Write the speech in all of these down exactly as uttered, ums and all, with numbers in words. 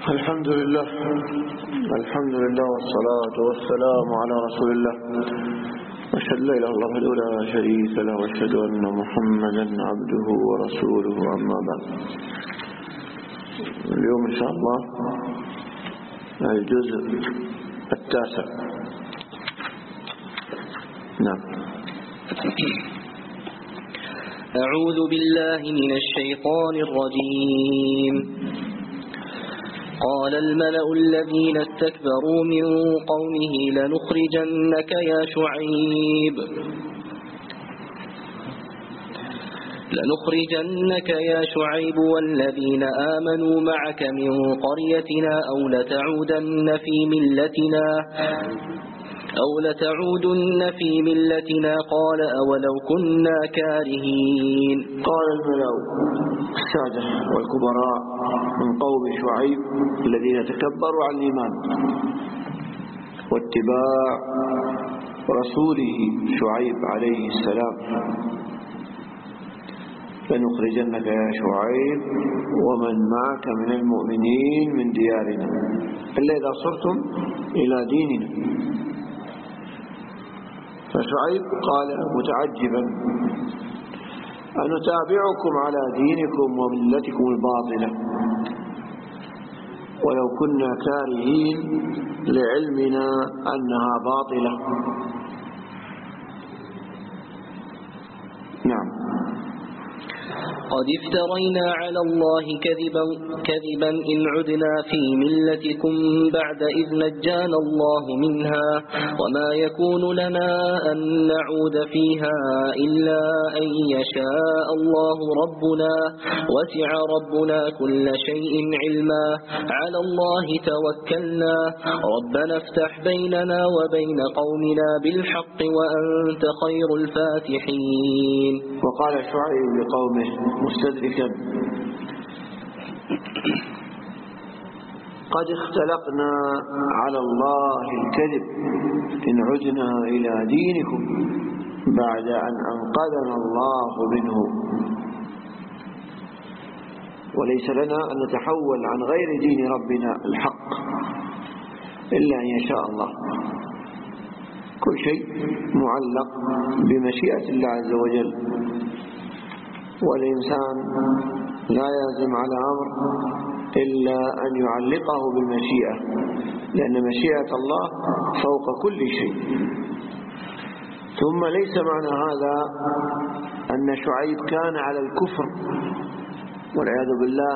الحمد لله الحمد لله والصلاة والسلام على رسول الله أشهد لا إله إلا الله لا شريك له وأشهد أن محمدا عبده ورسوله أما بعد. اليوم إن شاء الله الجزء التاسع. نعم. أعوذ بالله من الشيطان الرجيم. قال الملأ الذين استكبروا من قومه لنخرجنك يا شعيب لنخرجنك يا شعيب والذين آمنوا معك من قريتنا أو لتعودن في ملتنا أو لتعودن في ملتنا قال أولو كنا كارهين. قال الملأ السادة والكبراء من قوم شعيب الذين تكبروا عن الإيمان واتباع رسوله شعيب عليه السلام: لنخرجنك يا شعيب ومن معك من المؤمنين من ديارنا إلا إذا صرتم إلى ديننا. فشعيب قال متعجبا: أنتابعكم على دينكم وملتكم الباطلة ولو كنا كارهين لعلمنا أنها باطلة. نعم. قد افترينا على الله كذبا, كذبا إن عدنا في ملتكم بعد إذ نجانا الله منها وما يكون لنا أن نعود فيها إلا أن يشاء الله ربنا وسع ربنا كل شيء علما على الله توكلنا ربنا افتح بيننا وبين قومنا بالحق وأنت خير الفاتحين. وقال شعيب لقومه مستدركا: قد اختلقنا على الله الكذب إن عدنا إلى دينكم بعد أن أنقذنا الله منه وليس لنا أن نتحول عن غير دين ربنا الحق إلا أن يشاء الله. كل شيء معلق بمشيئة الله عز وجل، والإنسان لا يلزم على أمر إلا أن يعلقه بالمشيئة، لأن مشيئة الله فوق كل شيء. ثم ليس معنى هذا أن شعيب كان على الكفر والعياذ بالله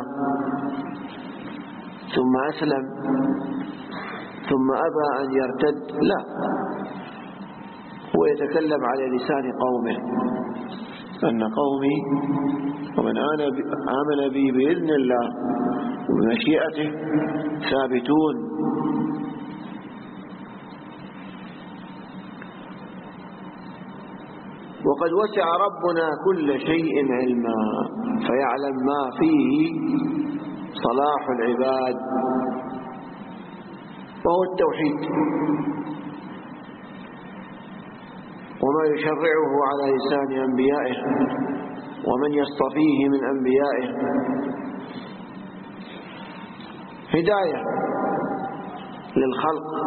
ثم أسلم ثم أبى أن يرتد، لا، هو يتكلم على لسان قومه أن قومي ومن آمن بي بإذن الله وبمشيئته ثابتون. وقد وسع ربنا كل شيء علما فيعلم ما فيه صلاح العباد وهو التوحيد وما يشرعه على لسان أنبيائه ومن يصطفيه من أنبيائه هداية للخلق،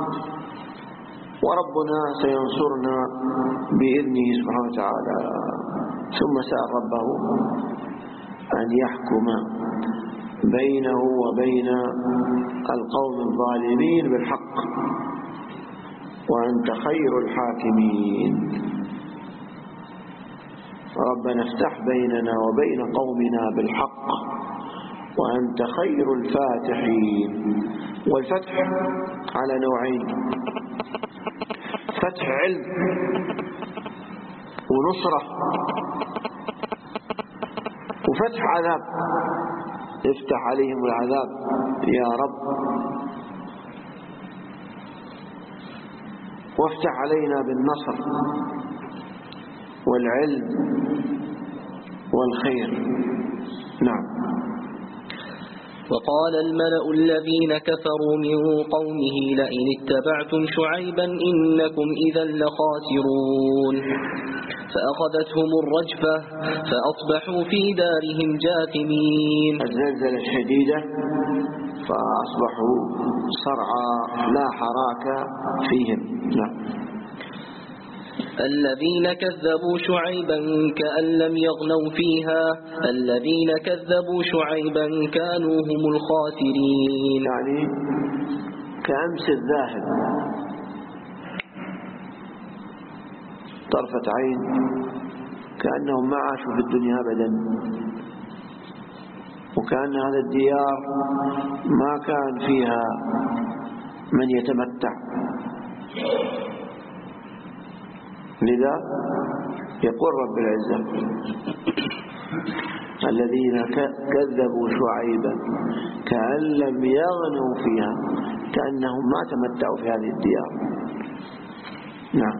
وربنا سينصرنا بإذنه سبحانه وتعالى. ثم سأل ربه أن يحكم بينه وبين القوم الظالمين بالحق وأنت خير الحاكمين. ربنا افتح بيننا وبين قومنا بالحق وأنت خير الفاتحين. والفتح على نوعين: فتح علم ونصرة، وفتح عذاب، افتح عليهم العذاب يا رب، وافتح علينا بالنصر والعلم والخير. نعم. وقال الملأ الذين كفروا من قومه لئن اتبعتم شعيبا إنكم إذا لخاسرون فأخذتهم الرجفة فأصبحوا في دارهم جاثمين. الزلزلة الشديدة فأصبحوا صرعى لا حراك فيهم. نعم. الذين كذبوا شعيبا كأن لم يغنوا فيها الذين كذبوا شعيبا كانوا هم الخاسرين. يعني كأمس الذاهب، طرفة عين، كأنهم ما عاشوا في الدنيا أبدا، وكأن هذا الديار ما كان فيها من يتمتع. لذا يقول رب العزة الذين كذبوا شعيبا كأن لم يغنوا فيها، كأنهم ما تمتعوا في هذه الديار. نعم.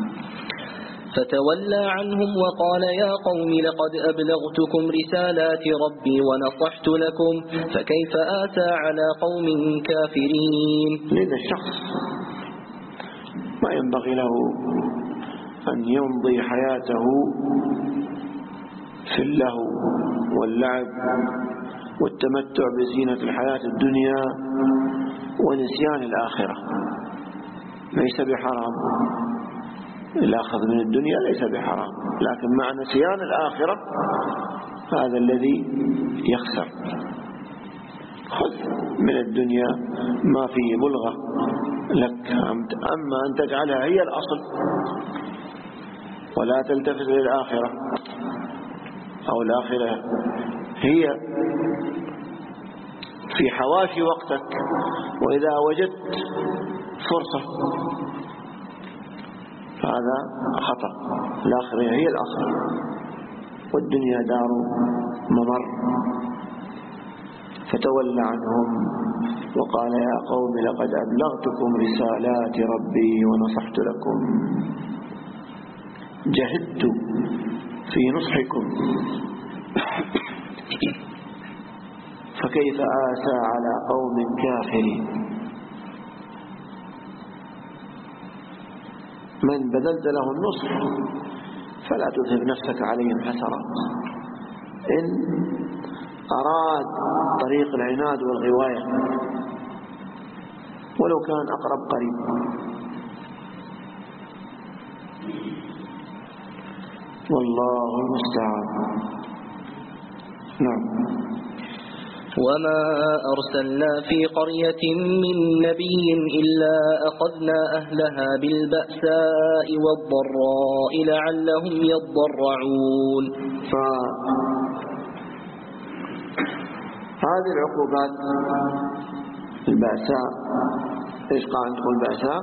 فتولى عنهم وقال يا قوم لقد أبلغتكم رسالات ربي ونصحت لكم فكيف آسى على قوم كافرين. لذا الشخص ما ينبغي له أن يمضي حياته في اللهو واللعب والتمتع بزينة الحياة الدنيا ونسيان الآخرة. ليس بحرام الأخذ من الدنيا، ليس بحرام، لكن مع نسيان الآخرة هذا الذي يخسر. خذ من الدنيا ما فيه بلغة لك، أما أن تجعلها هي الأصل ولا تلتفت للآخرة، أو الآخرة هي في حواشي وقتك، وإذا وجدت فرصة هذا خطأ. الآخرة هي الأصل والدنيا دار ممر. فتولى عنهم وقال يا قوم لقد أبلغتكم رسالات ربي ونصحت لكم، جهدت في نصحكم فكيف آسى على قوم كافرين. من بذلت له النصح فلا تذهب نفسك عليهم حسرات. إن أراد طريق العناد والغواية ولو كان أقرب قريب. والله المستعان. نعم. وما أرسلنا في قرية من نبي إلا أخذنا أهلها بالبأساء والضراء لعلهم يضرعون. فهذه العقوبات البأساء، إيش قال تقول البأساء؟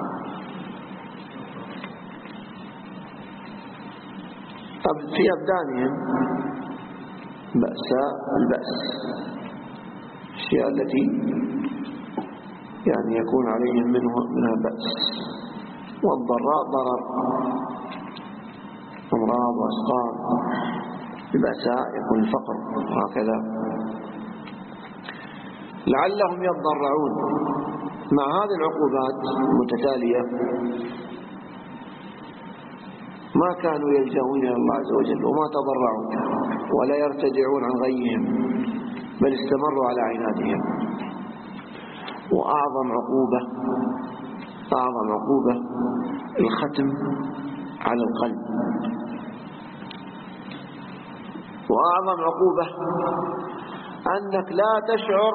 طب في أبدانهم بأساء البأس، الشيء التي يعني يكون عليهم منه منها بأس، والضراء ضرر، أمراض وأسقام. البأساء يكون الفقر، وهكذا. لعلهم يضرعون. مع هذه العقوبات المتتالية ما كانوا يلجؤون إلى الله عز وجل وما تضرعوا ولا يرتدعون عن غيهم، بل استمروا على عنادهم. وأعظم عقوبة أعظم عقوبة الختم على القلب، وأعظم عقوبة أنك لا تشعر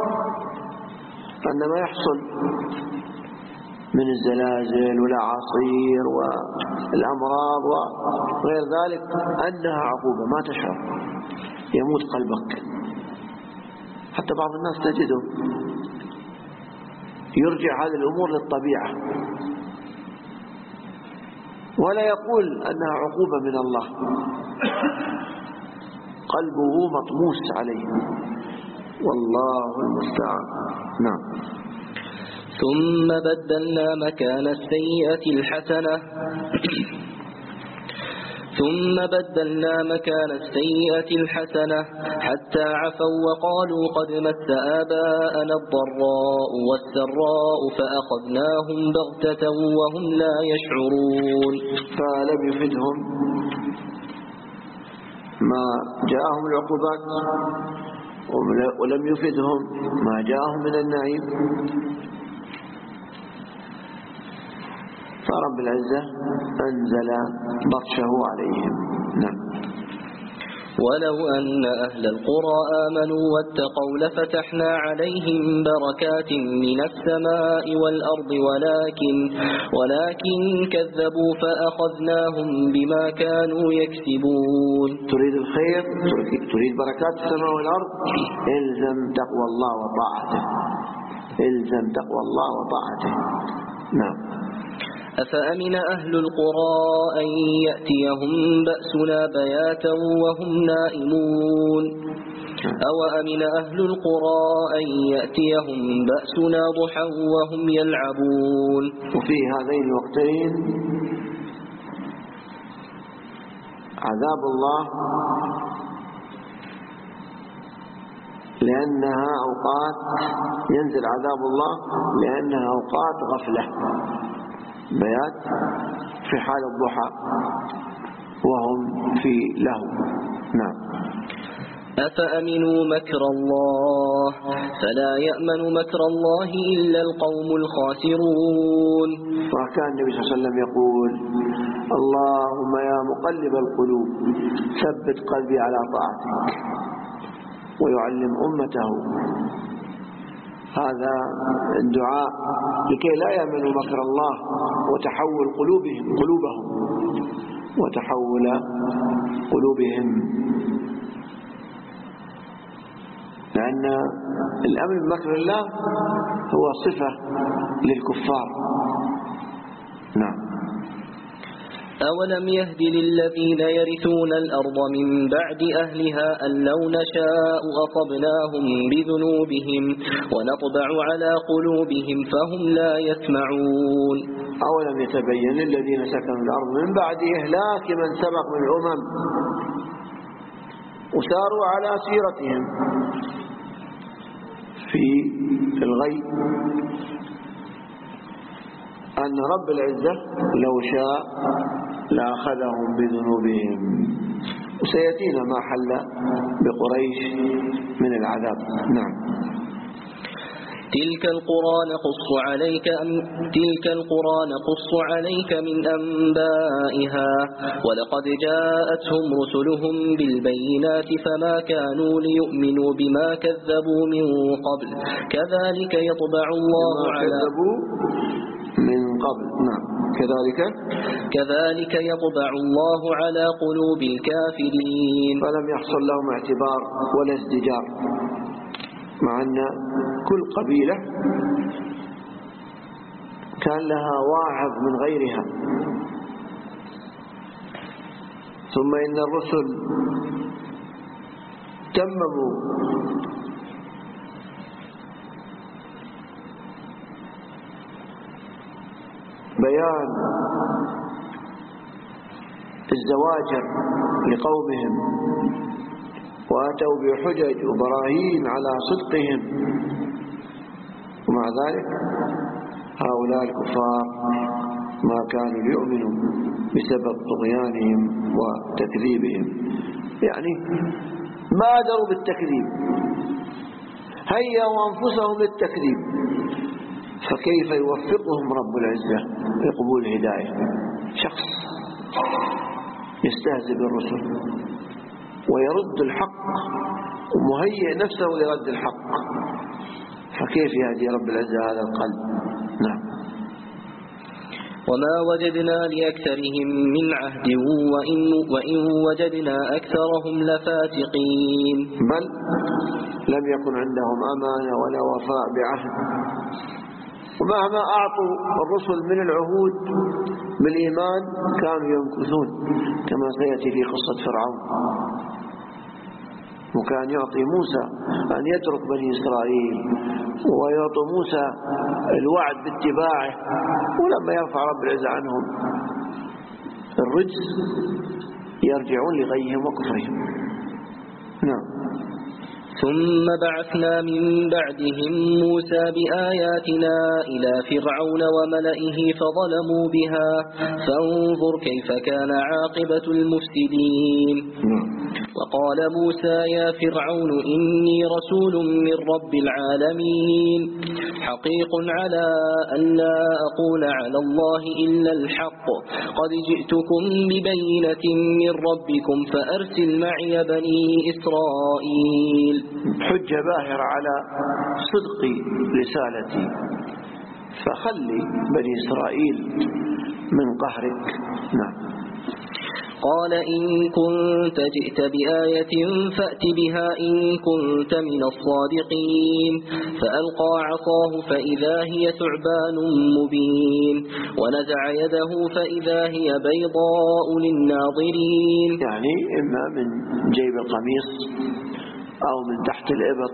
أن ما يحصل من الزلازل والأعاصير والأمراض وغير ذلك أنها عقوبة، ما تشعر، يموت قلبك. حتى بعض الناس تجده يرجع هذه الأمور للطبيعة ولا يقول أنها عقوبة من الله، قلبه مطموس عليه. والله المستعان. نعم. ثم بدلنا مكان السيئة الحسنة ثم بدلنا مكان السيئة الحسنة حتى عفوا وقالوا قد مس آباءنا الضراء والسراء فأخذناهم بغتة وهم لا يشعرون. فلم يفدهم ما جاءهم العقوبات ولم يفدهم ما جاءهم من النعيم. فرب العزة أنزل بطشه عليهم. نعم. ولو أن أهل القرى آمنوا واتقوا لفتحنا عليهم بركات من السماء والأرض ولكن ولكن كذبوا فأخذناهم بما كانوا يكسبون. تريد الخير، تريد بركات السماء والأرض، إلزم تقوى الله وطاعته، إلزم تقوى الله وطاعته. نعم. أفأمن أهل القرى أن يأتيهم بأسنا بياتا وهم نائمون أو أمن أهل القرى أن يأتيهم بأسنا ضحى وهم يلعبون. وفي هذين الوقتين عذاب الله، لأنها أوقات ينزل عذاب الله لأنها أوقات غفلة، بيات في حال الضحى وهم في لهو. نعم. أفأمنوا مكر الله فلا يأمن مكر الله إلا القوم الخاسرون. وكان النبي صلى الله عليه وسلم يقول: اللهم يا مقلب القلوب ثبت قلبي على طاعتك، ويعلم أمته هذا الدعاء لكي لا يأمنوا مكر الله وتحول قلوبهم قلوبهم وتحول قلوبهم، لأن الأمن بمكر الله هو صفة للكفار. نعم. أولم يهد للذين يرثون الأرض من بعد أهلها أن لو نشاء أصبناهم بذنوبهم ونطبع على قلوبهم فهم لا يسمعون. أولم يتبين للذين سكنوا الأرض من بعد إهلاك من سبق من الأمم وساروا على سيرتهم في الغي أن رب العزة لو شاء لأخذهم بذنوبهم، وسيأتينا ما حل بقريش من العذاب. نعم. تلك القرى نقص عليك تلك القرى نقص عليك من أنبائها ولقد جاءتهم رسلهم بالبينات فما كانوا ليؤمنوا بما كذبوا من قبل كذلك يطبع الله على من قبل. نعم. كذلك كذلك يطبع الله على قلوب الكافرين. فلم يحصل لهم اعتبار ولا ازدجار، مع أن كل قبيلة كان لها واعظ من غيرها. ثم إن الرسل تمموا بيان الزواجر لقومهم وأتوا بحجج وبراهين على صدقهم، ومع ذلك هؤلاء الكفار ما كانوا ليؤمنوا بسبب طغيانهم وتكذيبهم، يعني بادروا بالتكذيب، هيئوا أنفسهم للتكذيب، فكيف يوفقهم رب العزة لقبول الهداية؟ شخص يستهزئ بالرسل ويرد الحق ومهيئ نفسه لرد الحق، فكيف يهدي رب العزة هذا القلب؟ نعم. وما وجدنا لأكثرهم من عهد وإن, وإن وجدنا أكثرهم لفاسقين. بل لم يكن عندهم أمانة ولا وفاء بعهد، ومهما أعطوا الرسل من العهود بالإيمان كانوا ينكثون، كما سيأتي في قصة فرعون. وكان يعطي موسى أن يترك بني إسرائيل ويعطي موسى الوعد باتباعه، ولما يرفع رب العزة عنهم الرجس يرجعون لغيهم وكفرهم. نعم. ثم بعثنا من بعدهم موسى بآياتنا إلى فرعون وملئه فظلموا بها فانظر كيف كان عاقبة المفسدين. وقال موسى يا فرعون إني رسول من رب العالمين حقيق على أن لا أقول على الله إلا الحق قد جئتكم ببينة من ربكم فأرسل معي بني إسرائيل. حجة باهرة على صدق رسالتي، فخلي بني إسرائيل من قهرك. نعم. قال إن كنت جئت بآية فأت بها إن كنت من الصادقين فألقى عصاه فإذا هي ثعبان مبين ونزع يده فإذا هي بيضاء للناظرين. يعني إما من جيب القميص أو من تحت الإبط،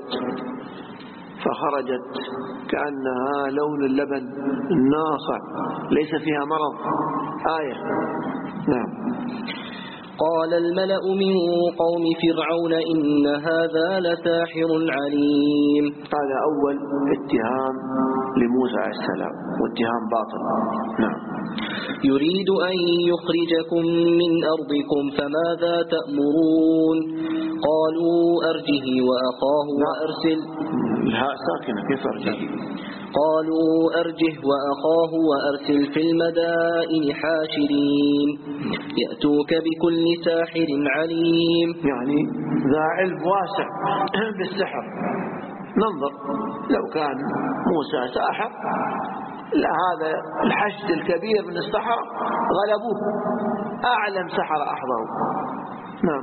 فخرجت كأنها لون اللبن الناصع ليس فيها مرض. آية. نعم. قال الملأ من قوم فرعون إن هذا لساحر عليم. هذا أول اتهام لموسى عليه السلام، واتهام باطل. نعم. يريد أن يخرجكم من أرضكم فماذا تأمرون قالوا أرجه وأخاه وأرسل. الهاء ساكنة، كيف أرجه؟ قالوا أرجه وأخاه وأرسل في المدائن حاشرين يأتوك بكل ساحر عليم. يعني ذا علم واسع بالسحر. ننظر لو كان موسى ساحر لهذا الحشد الكبير من السحرة غلبوه، أعلم سحرة أحضروا. نعم.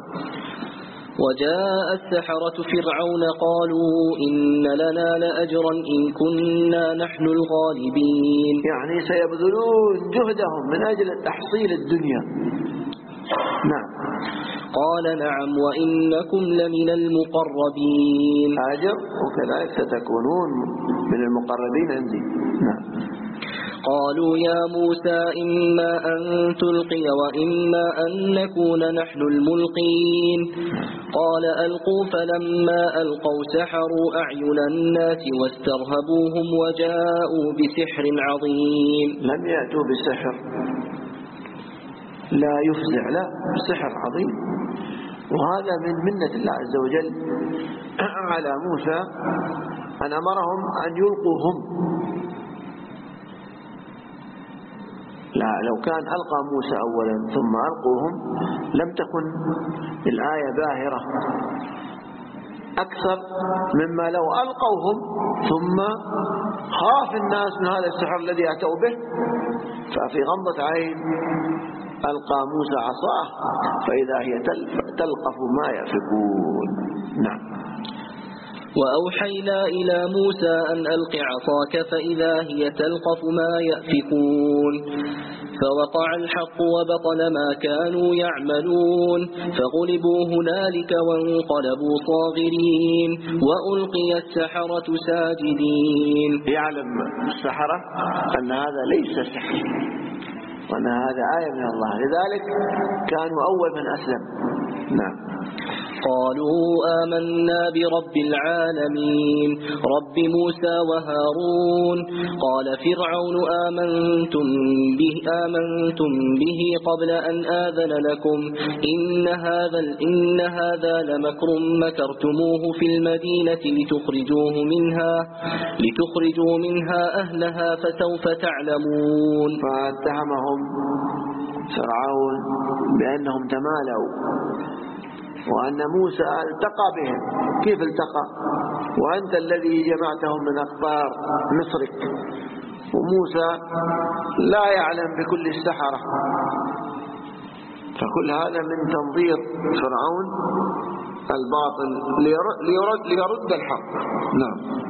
وجاء السحرة فرعون قالوا إن لنا لأجرا إن كنا نحن الغالبين. يعني سيبذلون جهدهم من أجل تحصيل الدنيا. نعم. قال نعم وإنكم لمن المقربين. أجر وكذلك ستكونون من المقربين عندي. نعم. قالوا يا موسى إما أن تلقي وإما أن نكون نحن الملقين قال ألقوا فلما ألقوا سحروا أعين الناس واسترهبوهم وجاءوا بسحر عظيم. لم يأتوا بسحر لا يفزع، لا، سحر عظيم. وهذا من منة الله عز وجل على موسى أن أمرهم أن يلقوا هم. لا، لو كان ألقى موسى أولا ثم ألقوهم لم تكن الآية باهرة أكثر مما لو ألقوهم ثم خاف الناس من هذا السحر الذي أتوا به، ففي غمضة عين ألقى موسى عصاه فإذا هي تلقف ما يأفكون. نعم. وأوحينا إلى موسى أن ألق عصاك فإذا هي تلقف ما يأفكون فوقع الحق وبطل ما كانوا يعملون فغلبوا هنالك وانقلبوا صاغرين وألقي السحرة ساجدين. يعلم السحرة أن هذا ليس سحر وأن هذا آية من الله، لذلك كانوا أول من أسلم. نعم. قالوا آمنا برب العالمين رب موسى وهارون. قال فرعون آمنتم به, آمنتم به قبل أن آذن لكم إن هذا, إن هذا لمكر مكرتموه في المدينة لتخرجوه منها, لتخرجوا منها أهلها فسوف تعلمون. فاتهمهم فرعون بأنهم تمالوا وأن موسى التقى بهم. كيف التقى وأنت الذي جمعتهم من أقطار مصرك، وموسى لا يعلم بكل السحرة؟ فكل هذا من تنظير فرعون الباطل ليرد, ليرد الحق. نعم.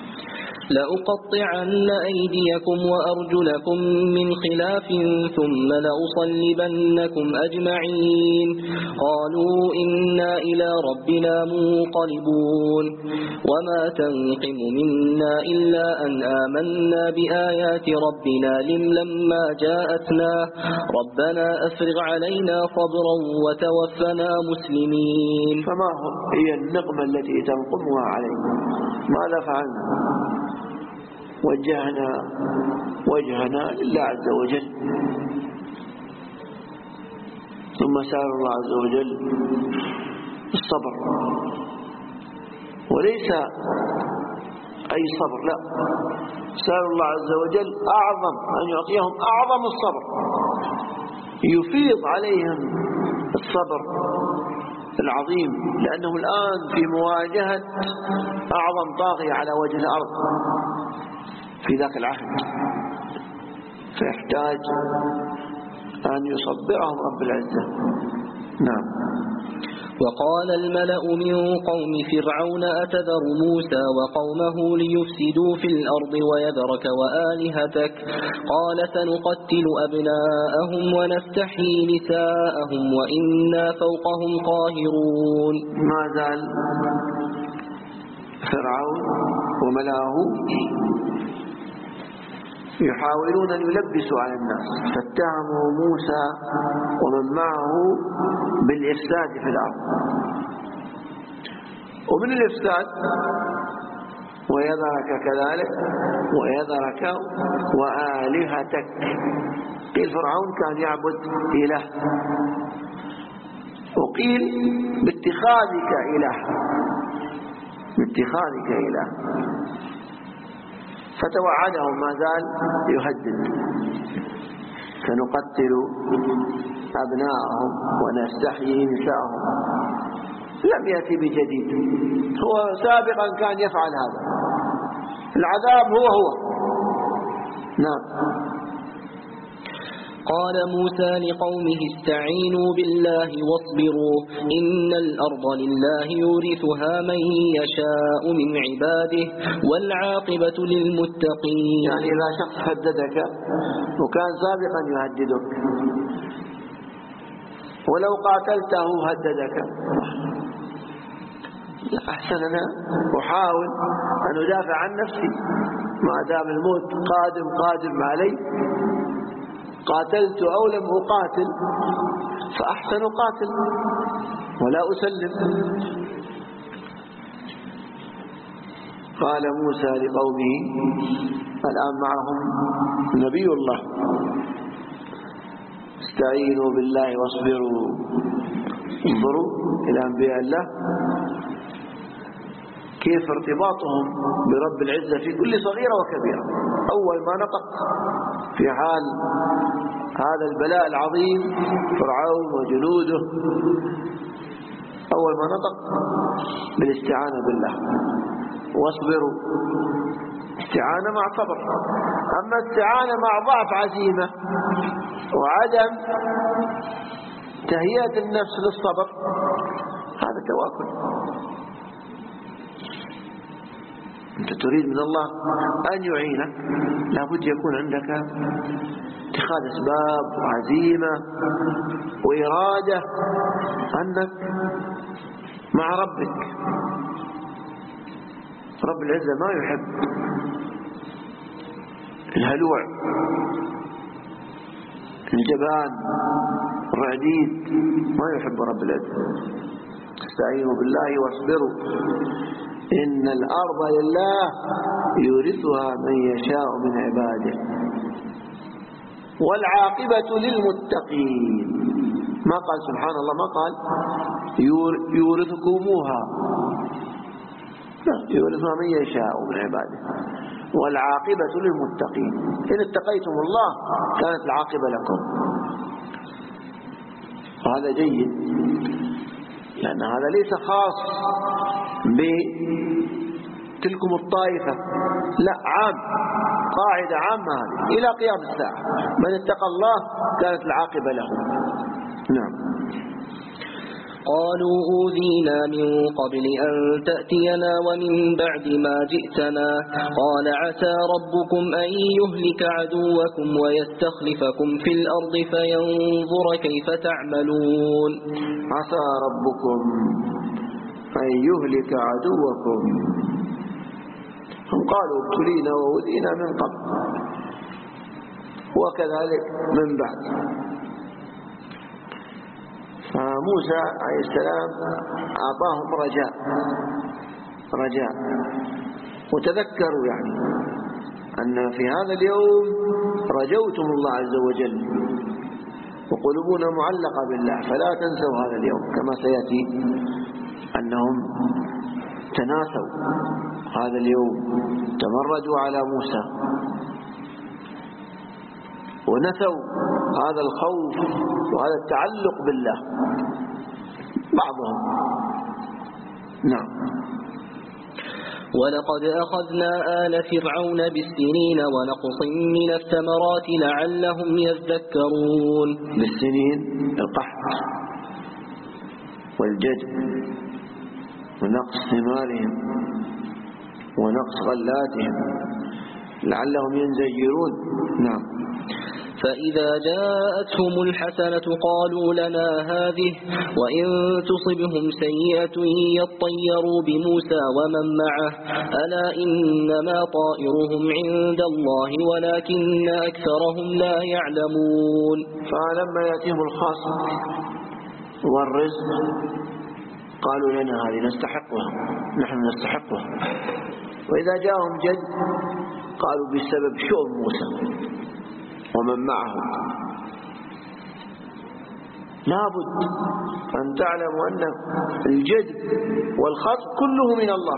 لأقطعن أيديكم وأرجلكم من خلاف ثم لأصلبنكم أجمعين قالوا إنا إلى ربنا منقلبون وما تنقم منا إلا أن آمنا بآيات ربنا لما جاءتنا ربنا أفرغ علينا صبرا وتوفنا مسلمين. فما هي النقمة التي تنقمها علينا؟ ماذا فعلنا؟ وجهنا وجهنا لله عز وجل، ثم سأل الله عز وجل الصبر، وليس أي صبر، لا، سأل الله عز وجل أعظم أن يعطيهم أعظم الصبر، يفيض عليهم الصبر العظيم، لأنه الآن في مواجهة أعظم طاغية على وجه الأرض في ذاك العهد، فيحتاج أن يصبرهم رب العزة. نعم. وقال الملأ من قوم فرعون أتذر موسى وقومه ليفسدوا في الأرض ويذرك وآلهتك قال سنقتل أبناءهم ونستحيي نساءهم وإنا فوقهم قاهرون. ما زال فرعون وملأه يحاولون أن يلبسوا على الناس، فاتهموا موسى ومن معه بالإفساد في الأرض، ومن الإفساد ويذرك كذلك ويذرك وآلهتك. قيل فرعون كان يعبد إله، وقيل باتخاذك إله، باتخاذك إله، فتوعدهم ما زال يهدد سنقتل أبناءهم ونستحيي نساءهم. لم يأتي بجديد، هو سابقا كان يفعل هذا، العذاب هو هو. نعم. قال موسى لقومه استعينوا بالله واصبروا إن الأرض لله يورثها من يشاء من عباده والعاقبة للمتقين. يعني إذا شخص هددك وكان سابقا يهددك ولو قاتلته هددك، أحسن أنا أحاول أن أدافع عن نفسي ما دام الموت قادم قادم علي، قاتلت أو لم أقاتل فأحسن قاتل ولا أسلم. قال موسى لقومه، الآن معهم نبي الله، استعينوا بالله واصبروا. انظروا إلى أنبياء الله كيف ارتباطهم برب العزة في كل صغيرة وكبيرة. أول ما نطق في حال هذا البلاء العظيم فرعون وجنوده، أول ما نطق بالاستعانة بالله واصبروا، استعانة مع صبر. أما استعانة مع ضعف عزيمة وعدم تهيئة النفس للصبر هذا تواكل. أنت تريد من الله أن يعينك، لابد يكون عندك اتخاذ أسباب وعزيمة وإرادة أنك مع ربك. رب العزة ما يحب الهلوع الجبان الرعديد، ما يحب رب العزة. استعينوا بالله واصبروا إن الأرض لله يورثها من يشاء من عباده والعاقبة للمتقين. ما قال سبحان الله، ما قال يورثكموها، لا، يورثها من يشاء من عباده والعاقبة للمتقين. إن اتقيتم الله كانت العاقبة لكم، وهذا جيد، لأن هذا ليس خاص بتلكم الطائفة، لا، عام، قاعدة عامة هذه إلى قيام الساعة. من اتقى الله كانت العاقبة له. نعم. قالوا أوذينا من قبل أن تأتينا ومن بعد ما جئتنا قال عسى ربكم أن يهلك عدوكم ويستخلفكم في الأرض فينظر كيف تعملون. عسى ربكم أن يهلك عدوكم. هم قالوا ابتلينا وأوذينا من قبل وكذلك من بعد. فموسى عليه السلام أعطاهم رجاء رجاء وتذكروا يعني أن في هذا اليوم رجوتم الله عز وجل وقلوبنا معلقة بالله، فلا تنسوا هذا اليوم كما سيأتي أنهم تناسوا هذا اليوم، تمردوا على موسى ونسوا هذا الخوف وهذا التعلق بالله بعضهم. نعم. ولقد أخذنا آل فرعون بالسنين ونقص من الثمرات لعلهم يذكرون. بالسنين القحط والجدب ونقص ثمارهم ونقص غلاتهم لعلهم ينزجرون. نعم. فإذا جاءتهم الحسنة قالوا لنا هذه وإن تصبهم سيئة يطيروا بموسى ومن معه ألا إنما طائرهم عند الله ولكن أكثرهم لا يعلمون. فلما يأتيهم الخاص والرزق قالوا لنا هذه نستحقها، نحن نستحقها. وإذا جاءهم جد قالوا بسبب شؤم موسى ومن معه. لابد أن تعلموا أن الجد والخطب كله من الله،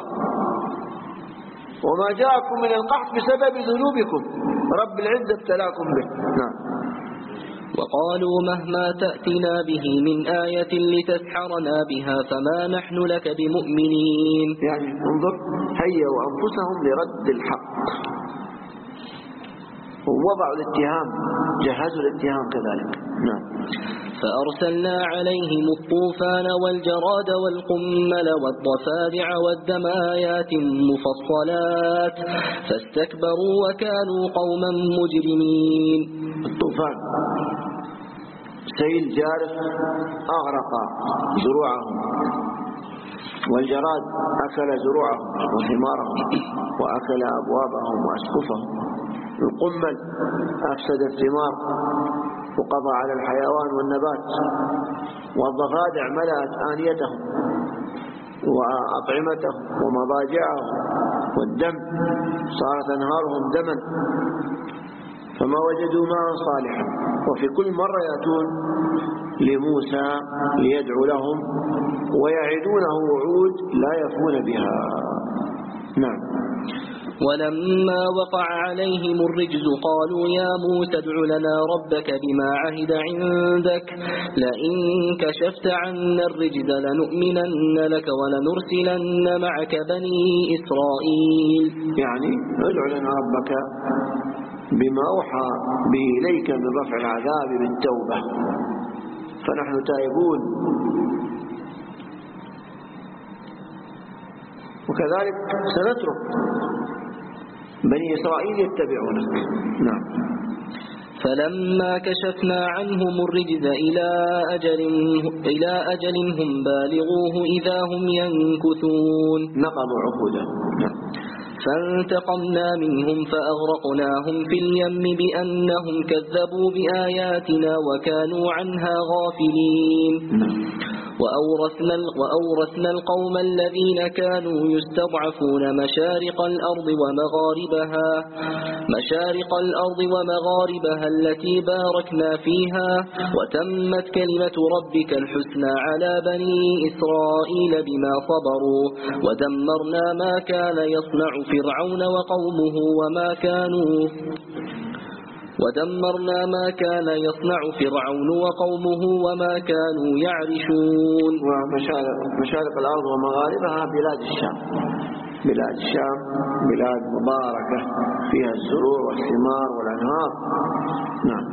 وما جاءكم من القحط بسبب ذنوبكم رب العزة ابتلاكم به. نعم. وقالوا مهما تأتنا به من آية لتسحرنا بها فما نحن لك بمؤمنين. يعني انظر، هيئوا أنفسهم لرد الحق ووضعوا الاتهام، جهزوا الاتهام كذلك. نعم. فأرسلنا عليهم الطوفان والجراد والقمل والضفادع والدم آيات مفصلات فاستكبروا وكانوا قوما مجرمين. الطوفان سيل جارف أغرق زروعهم، والجراد أكل زروعهم وثمارهم وأكل أبوابهم وأسقفهم. القمل أفسد الثمار وقضى على الحيوان والنبات. والضفادع ملأت آنيتهم وأطعمتهم ومضاجعهم. والدم صارت أنهارهم دما فما وجدوا ماء صالحا. وفي كل مرة يأتون لموسى ليدعو لهم ويعدونه وعود لا يفون بها. نعم. ولما وقع عليهم الرجز قالوا يا موسى ادع لنا ربك بما عهد عندك لئن كشفت عنا الرجز لنؤمنن لك ولنرسلن معك بني إسرائيل. يعني ادع لنا ربك بما أوحى به إليك من رفع العذاب بالتوبة فنحن تائبون، وكذلك سنترك بني إسرائيل يتبعونك. نعم. فلما كشفنا عنهم الرجز إلى أجل, إلى أجل هم بالغوه إذا هم ينكثون. نقضوا عهودا. نعم. فانتقمنا منهم فأغرقناهم في اليم بأنهم كذبوا بآياتنا وكانوا عنها غافلين. وأورثنا, وأورثنا القوم الذين كانوا يستضعفون مشارق الأرض ومغاربها مشارق الأرض ومغاربها التي باركنا فيها وتمت كلمة ربك الحسنى على بني إسرائيل بما صبروا ودمرنا ما كان يصنع فرعون وقومه وما كانوا ودمرنا ما كان يصنع فرعون وقومه وما كانوا يعرشون. ومشارق الأرض ومغاربها بلاد الشام. بلاد الشام بلاد مباركة فيها الزروع والثمار والأنهار. نعم.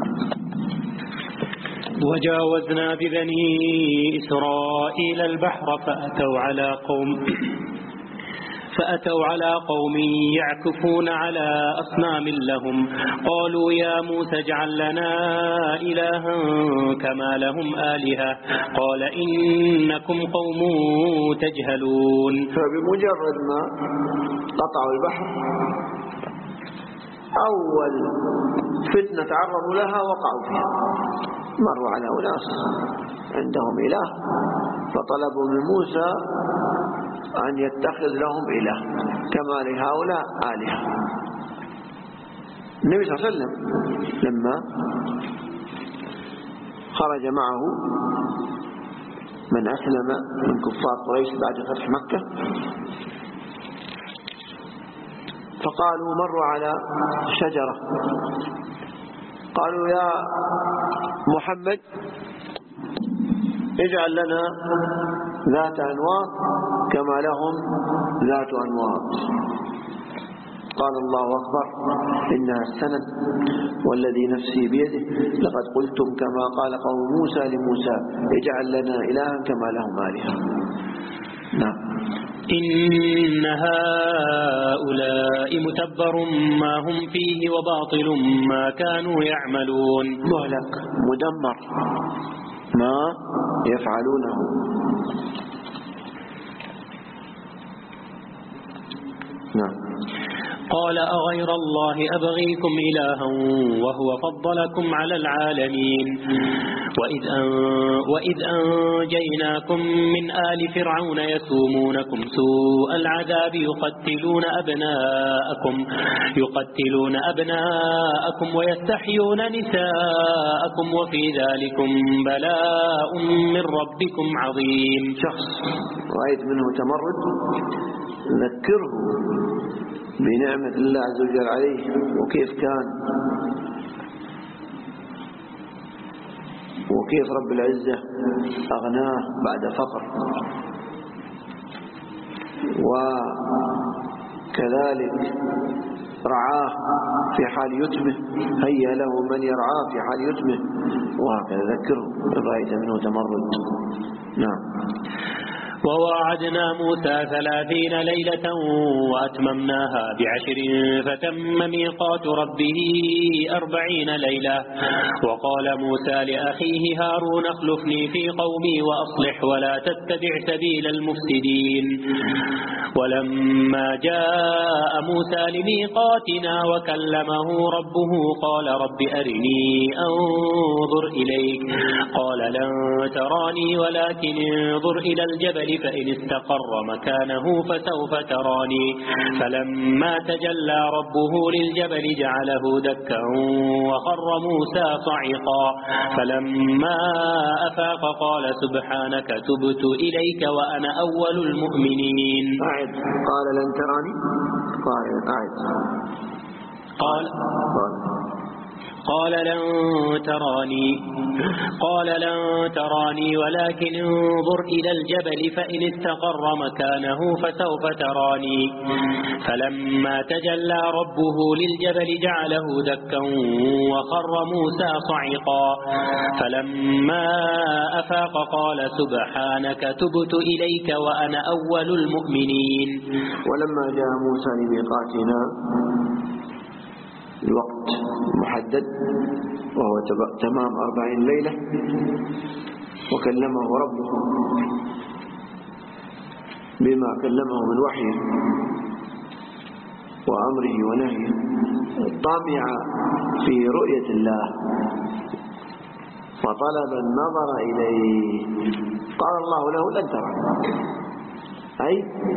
وجاوزنا ببني إسرائيل البحر فأتوا على قوم فأتوا على قوم يعكفون على أصنام لهم قالوا يا موسى اجعل لنا إلها كما لهم آلهة قال إنكم قوم تجهلون. فبمجرد ما قطعوا البحر أول فتنة تعرضوا لها وقعوا فيها. مروا على أناس عندهم إله فطلبوا من موسى أن يتخذ لهم إله كما لهؤلاء آلهة. النبي صلى الله عليه وسلم لما خرج معه من أسلم من كفار قريش بعد فتح مكة، فقالوا مروا على شجرة قالوا يا محمد اجعل لنا ذات أنواط كما لهم ذات أنواط. قال الله أكبر إنها السند والذي نفسي بيده لقد قلتم كما قال قوم موسى لموسى اجعل لنا إلها كما لهم آلهة. نعم. إن هؤلاء متبر ما هم فيه وباطل ما كانوا يعملون. مهلك مدمر ما يفعلونه. نعم. قال أغير الله أبغيكم إلها وهو فضلكم على العالمين وإذ, أن وإذ أنجيناكم من آل فرعون يسومونكم سوء العذاب يقتلون أبناءكم يقتلون أبناءكم ويستحيون نساءكم وفي ذلكم بلاء من ربكم عظيم. شخص رأيت منه تمرد ذكره بنعمة الله عز وجل عليه وكيف كان وكيف رب العزة أغناه بعد فقر، وكذلك رعاه في حال يتمه، هيا له من يرعاه في حال يتمه، وهكذا ذكره رأيت منه تمرد. نعم. وواعدنا موسى ثلاثين ليلة وأتممناها بعشر فتم ميقات ربه أربعين ليلة. وقال موسى لأخيه هارون اخلفني في قومي وأصلح ولا تتبع سبيل المفسدين. ولما جاء موسى لميقاتنا وكلمه ربه قال رب أرني أنظر إليك قال لن تراني ولكن انظر إلى الجبل فإن استقر مكانه فسوف تراني. فلما تجلى ربه للجبل جعله دكا وخر موسى صعقا. فلما أفاق قال سبحانك تبت إليك وأنا أول المؤمنين. أعد. قال لن تراني قال أعد. قال قال لن تراني قال لن تراني ولكن انظر إلى الجبل فإن استقر مكانه فسوف تراني. فلما تجلى ربه للجبل جعله دكا وخر موسى صعقا. فلما أفاق قال سبحانك تبت إليك وأنا أول المؤمنين. ولما جاء موسى لميقاتنا الوقت محدد وهو تمام أربعين ليلة وكلمه ربه بما كلمه من وحيه وأمره ونهيه، طمع في رؤية الله فطلب النظر إليه. قال الله له لن ترى، أي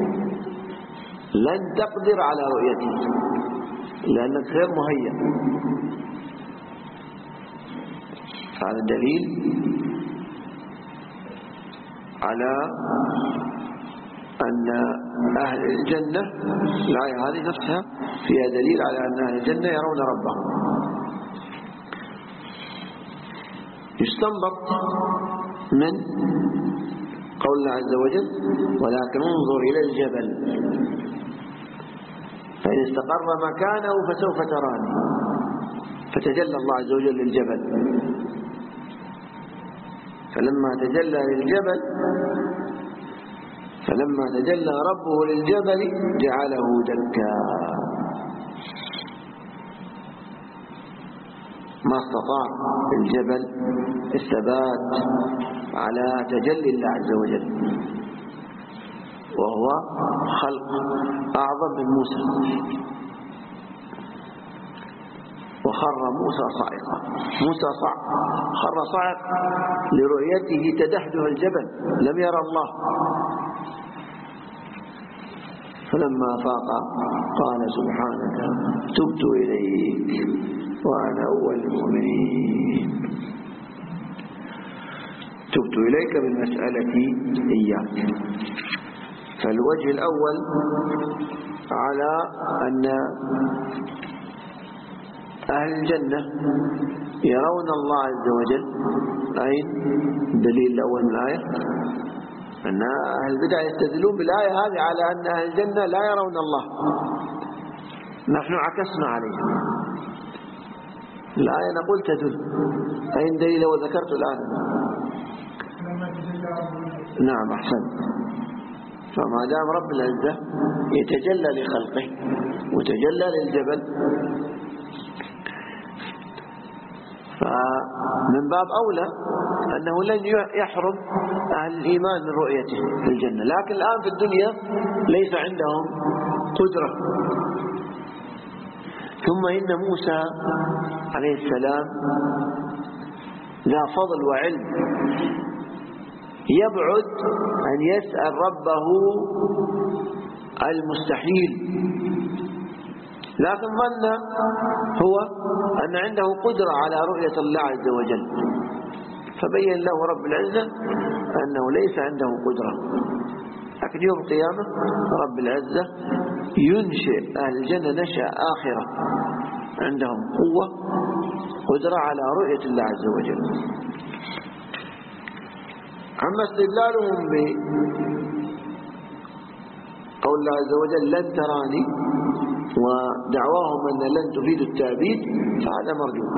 لن تقدر على رؤيته لأنك غير مهيأ. هذا دليل على أن أهل الجنة الآية هذه نفسها فيها دليل على أن أهل الجنة يرون ربهم. يستنبط من قول الله عز وجل ولكن انظر إلى الجبل فإن استقر مكانه فسوف تراني. فتجلى الله عز وجل للجبل، فلما تجلى للجبل فلما تجلى ربه للجبل جعله دكا، ما استطاع الجبل الثبات على تجلي الله عز وجل، وهو خلق أعظم من موسى. وخر موسى صاعقا، موسى صعق خر صاعق لرؤيته تدحدح الجبل، لم يرى الله. فلما فاق قال سبحانك تبت إليك وأنا أول المؤمنين. تبت إليك بالمسألة إياك. فالوجه الأول على أن أهل الجنة يرون الله عز وجل. أين الدليل الأول من الآية؟ أن أهل البدع يستدلون بالآية هذه على أن أهل الجنة لا يرون الله. نحن عكسنا عليها الآية، نقول تدل. أين دليل وذكرت الآن؟ نعم أحسن. فما دام رب العزة يتجلى لخلقه وتجلى للجبل، فمن باب أولى أنه لن يحرم أهل الإيمان من رؤيته في الجنة. لكن الآن في الدنيا ليس عندهم قدرة. ثم إن موسى عليه السلام ذا فضل وعلم، يبعد أن يسأل ربه المستحيل، لكن ظن هو أن عنده قدرة على رؤية الله عز وجل، فبين له رب العزة أنه ليس عنده قدرة. لكن يوم القيامة رب العزة ينشئ أهل الجنة نشأ آخرة، عندهم قوة قدرة على رؤية الله عز وجل. أما استدلالهم بقول الله عز وجل لن تراني ودعواهم أن لن تفيد التعبيد، فهذا مردود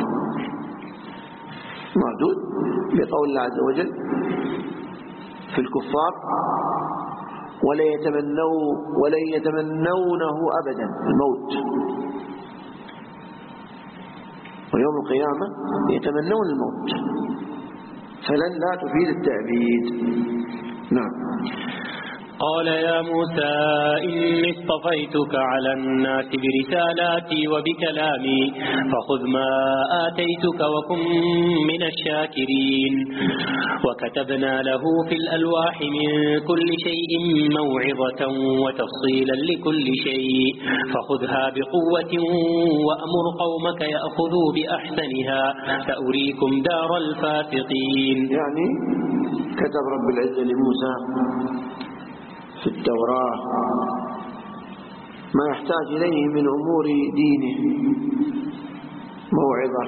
مردود بقول الله عز وجل في الكفار ولا يتمنوا ولن يتمنونه أبدا الموت، ويوم القيامة يتمنون الموت، فلن لا تفيد التعبيد. نعم. قال يا موسى إني اصطفيتك على الناس برسالاتي وبكلامي فخذ ما آتيتك وكن من الشاكرين. وكتبنا له في الألواح من كل شيء موعظة وتفصيلا لكل شيء فخذها بقوة وأمر قومك يأخذوا بأحسنها سأريكم دار الفاسقين. يعني كتب رب العزة لموسى في التوراة ما يحتاج إليه من أمور دينه، موعظة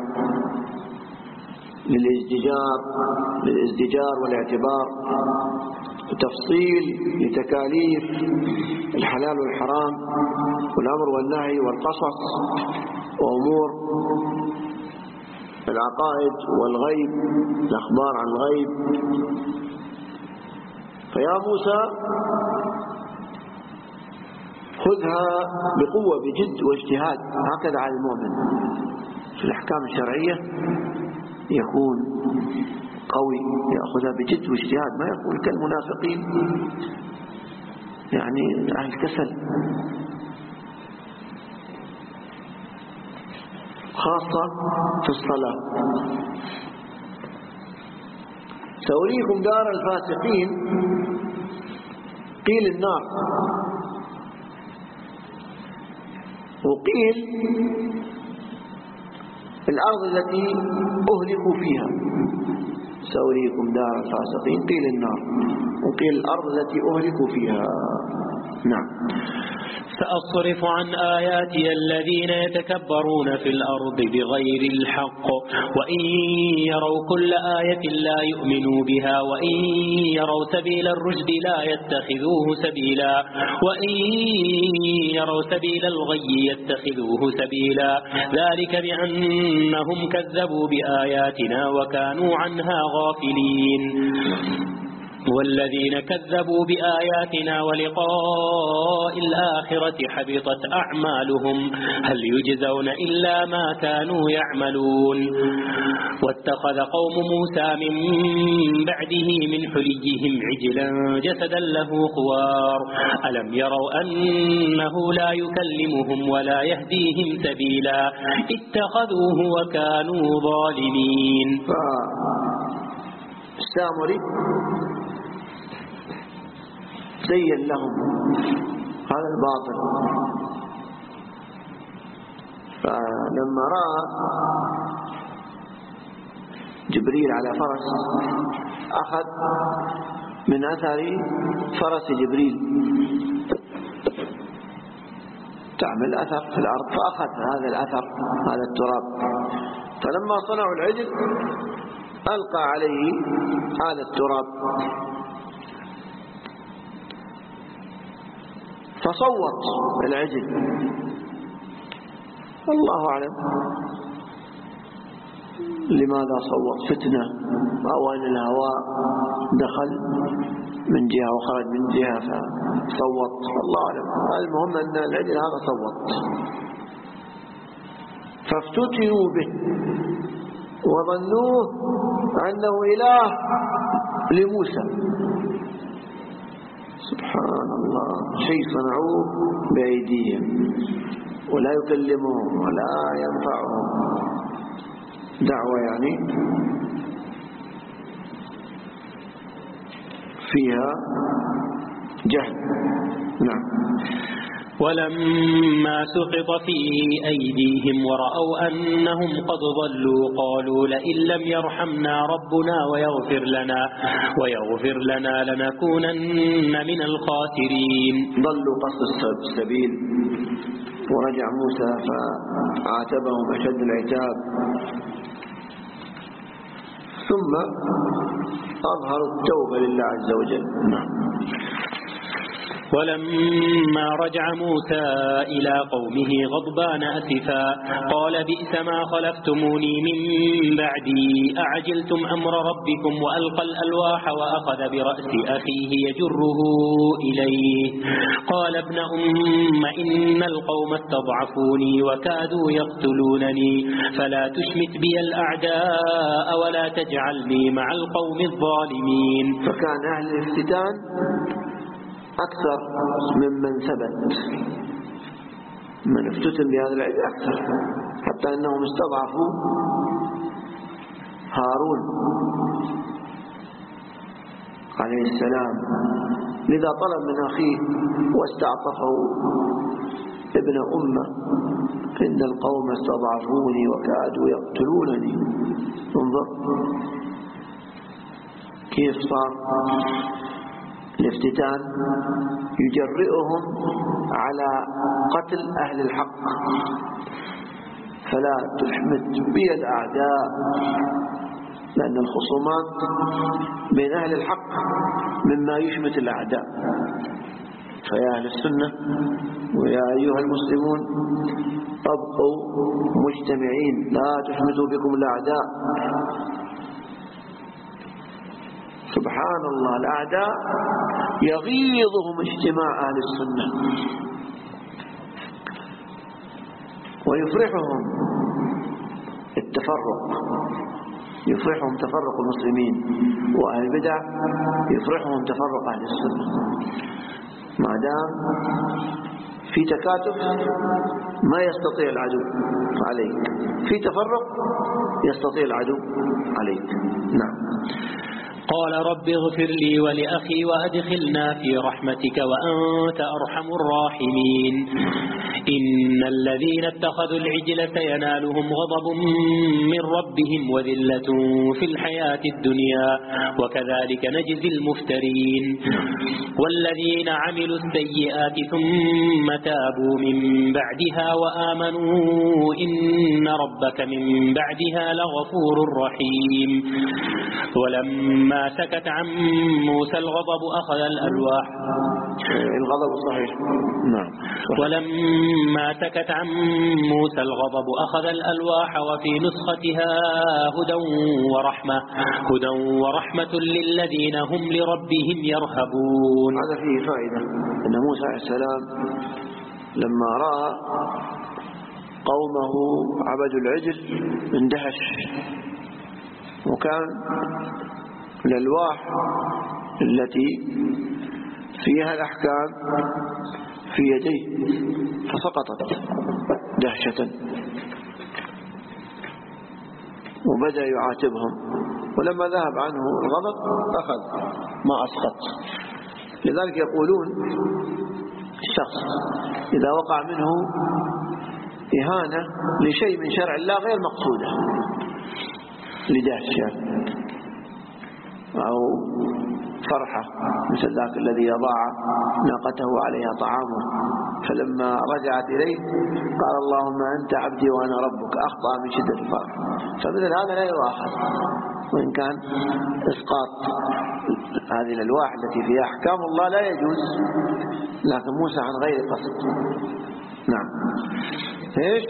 للازدجار للازدجار والاعتبار، وتفصيل لتكاليف الحلال والحرام والأمر والنهي والقصص وأمور العقائد والغيب، الأخبار عن الغيب. فيا موسى خذها بقوة بجد واجتهاد، هكذا على المؤمن في الأحكام الشرعية يكون قوي، يأخذها بجد واجتهاد، ما يكون كالمنافقين يعني أهل كسل. خاصة في الصلاة. سأريكم دار الفاسقين، قيل النار، وقيل الأرض التي أهلكوا فيها. سأريكم دار الفاسقين قيل النار، وقيل الأرض التي أهلكوا فيها. نعم. سأصرف عن آياتي الذين يتكبرون في الأرض بغير الحق وإن يروا كل آية لا يؤمنوا بها وإن يروا سبيل الرشد لا يتخذوه سبيلا وإن يروا سبيل الغي يتخذوه سبيلا ذلك بأنهم كذبوا بآياتنا وكانوا عنها غافلين. والذين كذبوا بآياتنا ولقاء الآخرة حبطت أعمالهم هل يجزون إلا ما كانوا يعملون. واتخذ قوم موسى من بعده من حليهم عجلا جسدا له خوار ألم يروا أنه لا يكلمهم ولا يهديهم سبيلا اتخذوه وكانوا ظالمين. فالسامري زين لهم هذا الباطل، فلما رأى جبريل على فرس أخذ من أثر فرس جبريل، تعمل أثر في الأرض، فأخذ هذا الأثر هذا التراب، فلما صنعوا العجل ألقى عليه هذا التراب فصوت العجل، الله أعلم لماذا صوت، فتنة أو أن الهواء دخل من جهة وخرج من جهة فصوت، الله أعلم. المهم أن العجل هذا صوت، فافتتنوا به وظنوه أنه إله لموسى. سبحان الله، شيء صنعوه بأيديهم ولا يكلمهم ولا ينفعهم، دعوة يعني فيها جهل. نعم. ولما سقط في أيديهم ورأوا أنهم قد ضلوا قالوا لئن لم يرحمنا ربنا ويغفر لنا ويغفر لنا لنكونن من الخاسرين. ضلوا قصد السبيل، ورجع موسى فعاتبهم أشد العتاب، ثم أظهروا التوبة لله عز وجل. نعم. ولما رجع موسى إلى قومه غضبان أسفا قال بئس ما خلفتموني من بعدي أعجلتم أمر ربكم وألقى الألواح وأخذ برأس أخيه يجره إليه قال ابن أم إن القوم استضعفوني وكادوا يقتلونني فلا تشمت بي الأعداء ولا تجعلني مع القوم الظالمين. فكان أهل الافتتان أكثر ممن ثبت، من افتتن بهذا العيد أكثر، حتى أنهم استضعفوا هارون عليه السلام، لذا طلب من أخيه واستعطفه ابن أمه إن القوم استضعفوني وكادوا يقتلونني. انظر كيف صار الافتتان يجرئهم على قتل أهل الحق، فلا تشمت بي الأعداء، لأن الخصومات بين أهل الحق مما يشمت الأعداء. فيا أهل السنة ويا أيها المسلمون ابقوا مجتمعين، لا تشمتوا بكم الأعداء. سبحان الله، الأعداء يغيظهم اجتماع أهل السنة ويفرحهم التفرق، يفرحهم تفرق المسلمين، وأهل البدع يفرحهم تفرق أهل السنة. ما دام في تكاتف ما يستطيع العدو عليك، في تفرق يستطيع العدو عليك. نعم. قال رب اغفر لي ولأخي وأدخلنا في رحمتك وأنت أرحم الراحمين. إن الذين اتخذوا العجل سينالهم غضب من ربهم وذلة في الحياة الدنيا وكذلك نجزي المفترين. والذين عملوا السيئات ثم تابوا من بعدها وآمنوا إن ربك من بعدها لغفور رحيم. ولما سكت عن موسى الغضب أخذ الألواح. الغضب صحيح. نعم. ولما سكت عن موسى الغضب أخذ الألواح وفي نسختها هدى ورحمة هدى ورحمة للذين هم لربهم يرهبون. هذا فيه فائدة، أن موسى عليه السلام لما رأى قومه عبدوا العجل اندهش، وكان الألواح التي فيها الأحكام في يديه فسقطت دهشة، وبدأ يعاتبهم، ولما ذهب عنه الغضب أخذ ما أسقط. لذلك يقولون الشخص إذا وقع منه إهانة لشيء من شرع الله غير مقصودة لدهشة أو فرحة مثل ذاك الذي يضع ناقته عليها طعامه، فلما رجعت إليه قال اللهم أنت عبدي وأنا ربك، أخطأ من شدة الفرح. فمثل هذا لا يؤاخذ، وإن كان إسقاط هذه الألواح التي فيها أحكام الله لا يجوز، لكن موسى عن غير قصد. نعم. إيش؟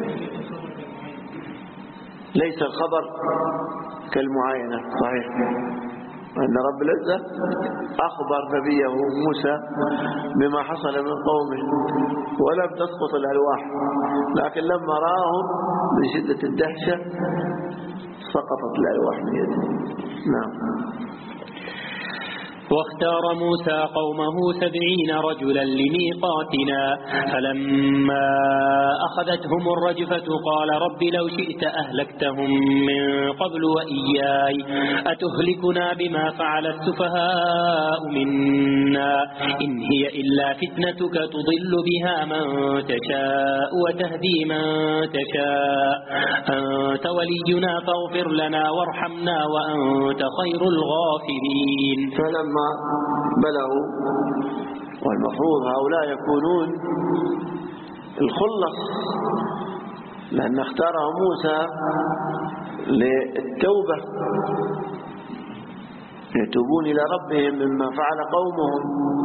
ليس الخبر كالمعاينة، صحيح، أن رب العزة أخبر نبيه موسى بما حصل من قومه ولم تسقط الألواح، لكن لما رآهم من شدة الدهشة سقطت الألواح من يده. نعم. واختار موسى قومه سبعين رجلا لميقاتنا، فلما أخذتهم الرجفة قال رب لو شئت أهلكتهم من قبل وإياي، أتهلكنا بما فعل السفهاء منا، إن هي إلا فتنتك تضل بها من تشاء وتهدي من تشاء، أنت ولينا فاغفر لنا وارحمنا وأنت خير الغافرين. فلما بلغوا، والمفروض هؤلاء يكونون الخلص، لأن اختاره موسى للتوبة، يتوبون إلى ربهم مما فعل قومهم.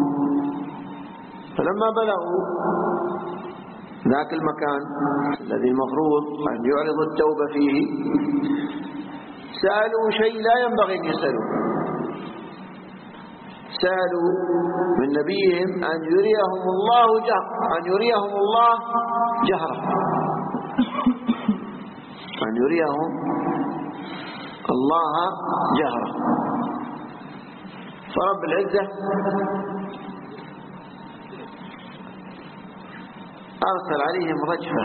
فلما بلغوا ذاك المكان الذي المفروض أن يعرض التوبة فيه، سألوا شيء لا ينبغي أن يسألوا، سألوا من نبيهم أن يريهم الله جهر أن يريهم الله جهرا أن يريهم الله جهرا. فرب العزة أرسل عليهم رجفة،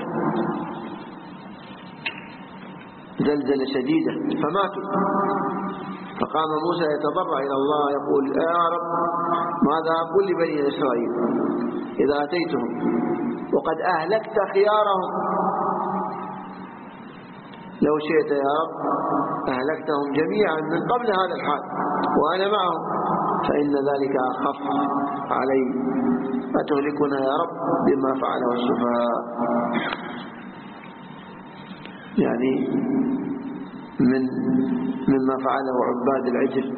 زلزلة شديدة فماتوا. فقام موسى يتضرع إلى الله يقول يا رب ماذا أقول لبني إسرائيل إذا أتيتهم وقد أهلكت خيارهم، لو شئت يا رب أهلكتهم جميعا من قبل هذا الحال وأنا معهم، فإن ذلك أخف علي، أتهلكنا يا رب بما فعله السفهاء، يعني من مما فعله عباد العجل.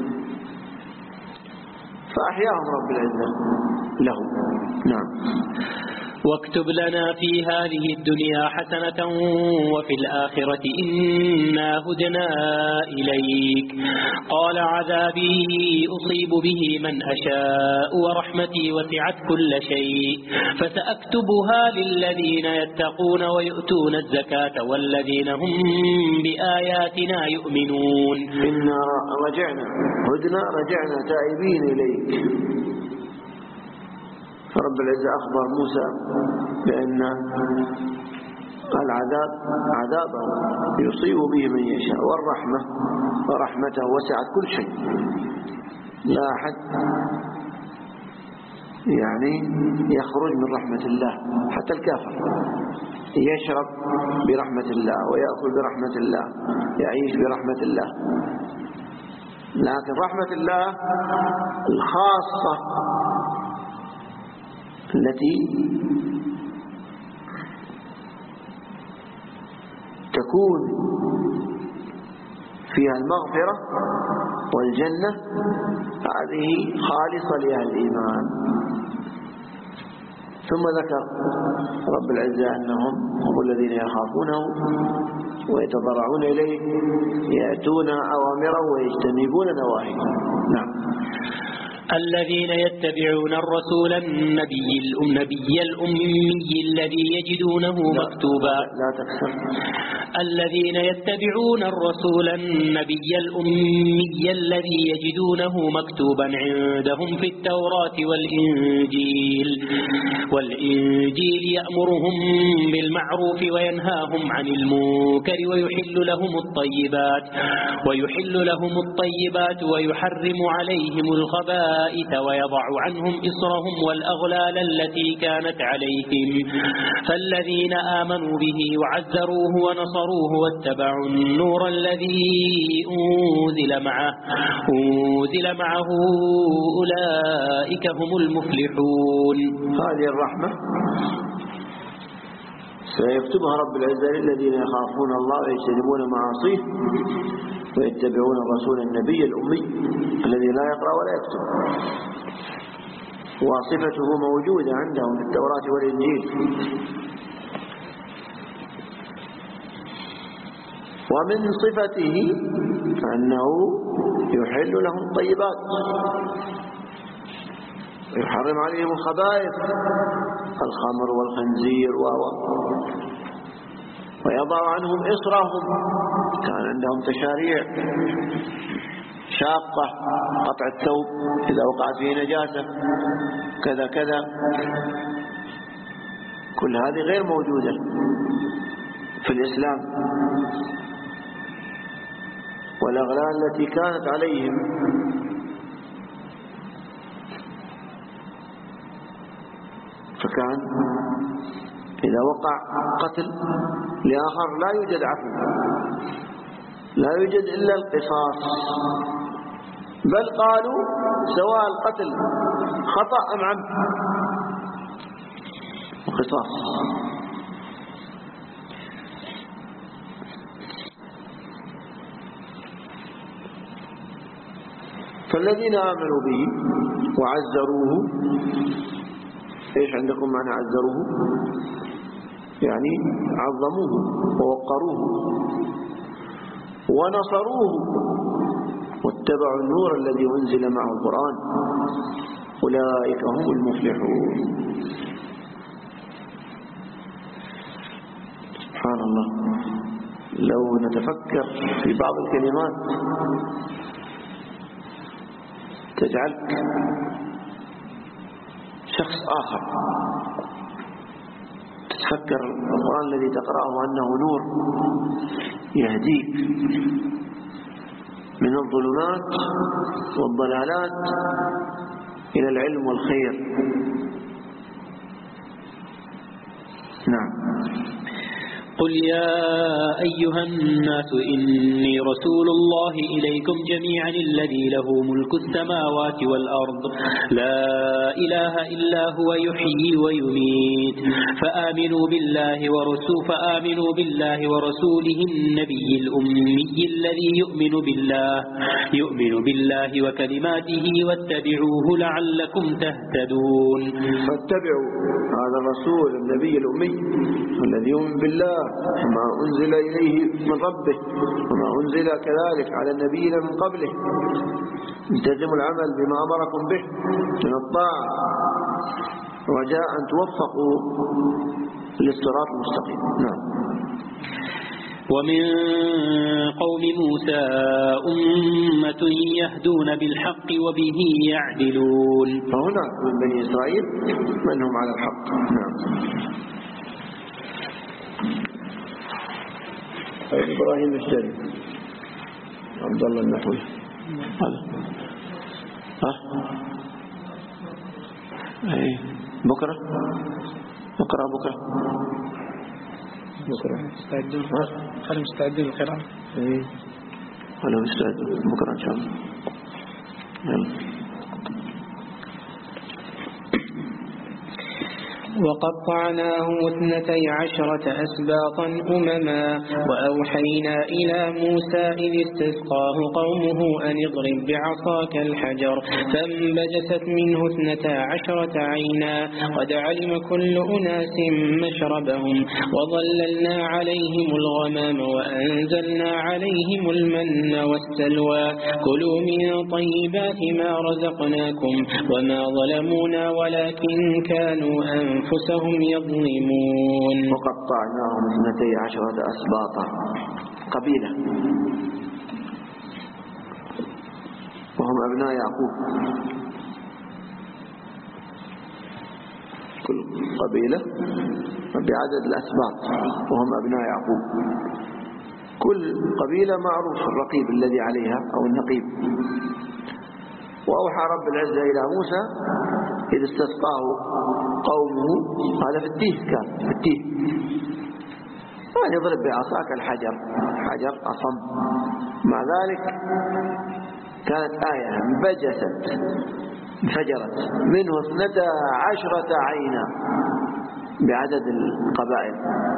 فأحياهم رب العزة لهم. نعم. واكتب لنا في هذه الدنيا حسنة وفي الآخرة إنا هدنا إليك، قال عذابي أصيب به من أشاء ورحمتي وسعت كل شيء، فسأكتبها للذين يتقون ويؤتون الزكاة والذين هم بآياتنا يؤمنون. إنا رجعنا هدنا رجعنا تائبين إليك. فرب العزة أخبر موسى بأن العذاب عذابه يصيب به من يشاء، والرحمة ورحمته وسعت كل شيء، لا أحد يعني يخرج من رحمة الله، حتى الكافر يشرب برحمة الله ويأكل برحمة الله، يعيش برحمة الله. لكن رحمة الله الخاصة التي تكون فيها المغفرة والجنة، هذه خالصة لأهل الإيمان. ثم ذكر رب العزة أنهم هم الذين يخافونه ويتضرعون إليه، يأتون أوامره ويجتنبون نواهيه. نعم. الذين يتبعون الرسول النبي النبي الأمي الذي يجدونه مكتوبا لا تكسر الذين يتبعون الرسول النبي الأمي الذي يجدونه مكتوبا عندهم في التوراة والإنجيل والإنجيل يأمرهم بالمعروف وينهاهم عن المنكر ويحل لهم الطيبات ويحل لهم الطيبات ويحرم عليهم الخبائث الخبائث ويضع عنهم إصرهم والأغلال التي كانت عليهم فالذين آمنوا به وعزروه ونصروه واتبعوا النور الذي أنزل معه أنزل معه أولئك هم المفلحون. هذه الرحمة سيكتبها رب العزة للذين يخافون الله ويجتنبون معاصيه ويتبعون الرسول النبي الأمي الذي لا يقرأ ولا يكتب، وصفته موجودة عندهم في التوراة والإنجيل. ومن صفته أنه يحل لهم الطيبات ويحرم عليهم الخبائث الخمر والخنزير و ويضع عنهم إصرهم، كان عندهم تشاريع شاقة، قطع الثوب إذا وقعت فيه نجاسة كذا كذا، كل هذه غير موجودة في الإسلام. والأغلال التي كانت عليهم فكان إذا وقع قتل لآخر لا يوجد عفو، لا يوجد إلا القصاص، بل قالوا سواء القتل خطأ أم عمد قصاص. فالذين آمنوا به وعزروه، إيش عندكم معنى عزروه؟ يعني عظموه ووقروه ونصروه واتبعوا النور الذي أنزل معه القرآن أولئك هم المفلحون. سبحان الله، لو نتفكر في بعض الكلمات تجعلك شخص آخر، تتفكر القرآن الذي تقرأه أنه نور يهديك من الظلمات والضلالات إلى العلم والخير. نعم. قل يا أيها الناس إني رسول الله إليكم جميعا الذي له ملك السماوات والأرض لا إله إلا هو يحيي ويميت فآمنوا بالله ورسوله فآمنوا بالله ورسوله النبي الأمي الذي يؤمن بالله يؤمن بالله وكلماته واتبعوه لعلكم تهتدون. فاتبعوا هذا الرسول النبي الأمي الذي يؤمن بالله وما أنزل إليه من ربه وما أنزل كذلك على النبيين من قبله، التزموا العمل بما أمركم به من الطاعة رجاء أن توفقوا للصراط المستقيم. نعم. ومن قوم موسى أمة يهدون بالحق وبه يعدلون. فهناك من بني إسرائيل من هم على الحق. نعم. إبراهيم الشريف عبد الله النحوي هذا ها اي بكره بكره بكره بكره مستعدين خلينا مستعدين للقراءة. اي خلينا مستعدين بكره ان شاء الله. يلا. وقطعناهم اثنتي عشرة أسباطا أمما وأوحينا إلى موسى إذ استسقاه قومه أن اضرب بعصاك الحجر فانبجست منه اثنتا عشرة عينا قد علم كل أناس مشربهم وظللنا عليهم الغمام وأنزلنا عليهم المن والسلوى كلوا من طيبات ما رزقناكم وما ظلمونا ولكن كانوا أنفسهم أنفسهم يظلمون. وقطعناهم اثنتي عشرة أسباطا قبيلة وهم أبناء يعقوب، كل قبيلة بعدد الأسباط وهم أبناء يعقوب. كل قبيلة معروف الرقيب الذي عليها أو النقيب. وأوحى رب العزة إلى موسى إذ استسقاه قومه، هذا في التيه، كان في التيه، أن يضرب بعصاك الحجر، حجر أصم. مع ذلك كانت آية انبجست انفجرت منه اثنتا عشرة عينا بعدد القبائل،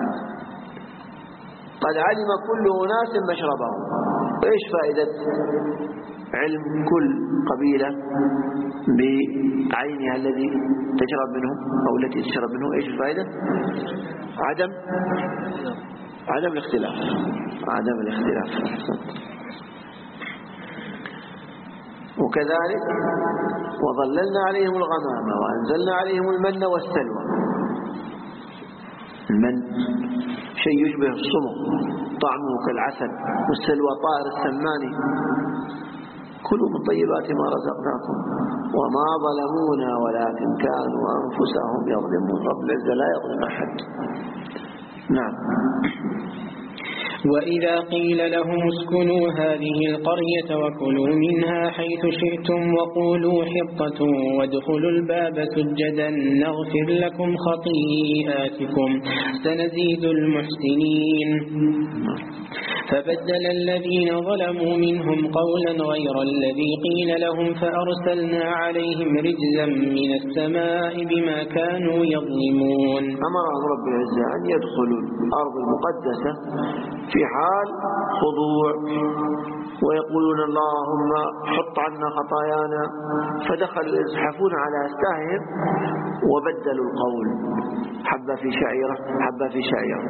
قد علم كل أناس مشربهم. إيش فائدة علم كل قبيلة بعينها الذي تشرب منه أو التي تشرب منه؟ إيش الفائدة؟ عدم عدم الاختلاف، عدم الاختلاف. وكذلك وظللنا عليهم الغمام وأنزلنا عليهم المن والسلوى. المن شيء يشبه الصمغ طعمه كالعسل، والسلوى طائر السمان. كلوا من طيبات ما رزقناكم وما ظلمونا ولكن كانوا أنفسهم يظلمون. رب العزة لا يظلم أحد. نعم. وإذا قيل لهم اسكنوا هذه القرية وكلوا منها حيث شئتم وقولوا حطة وادخلوا الباب سجدا نغفر لكم خطيئاتكم سنزيد المحسنين. فبدل الذين ظلموا منهم قولا غير الذي قيل لهم فأرسلنا عليهم رجزا من السماء بما كانوا يظلمون. أمرهم رب العزة أن يدخلوا الأرض المقدسة في حال خضوع ويقولون اللهم حط عنا خطايانا، فدخلوا يزحفون على أستاههم وبدلوا القول، حبة في شعيرة حبة في شعيرة.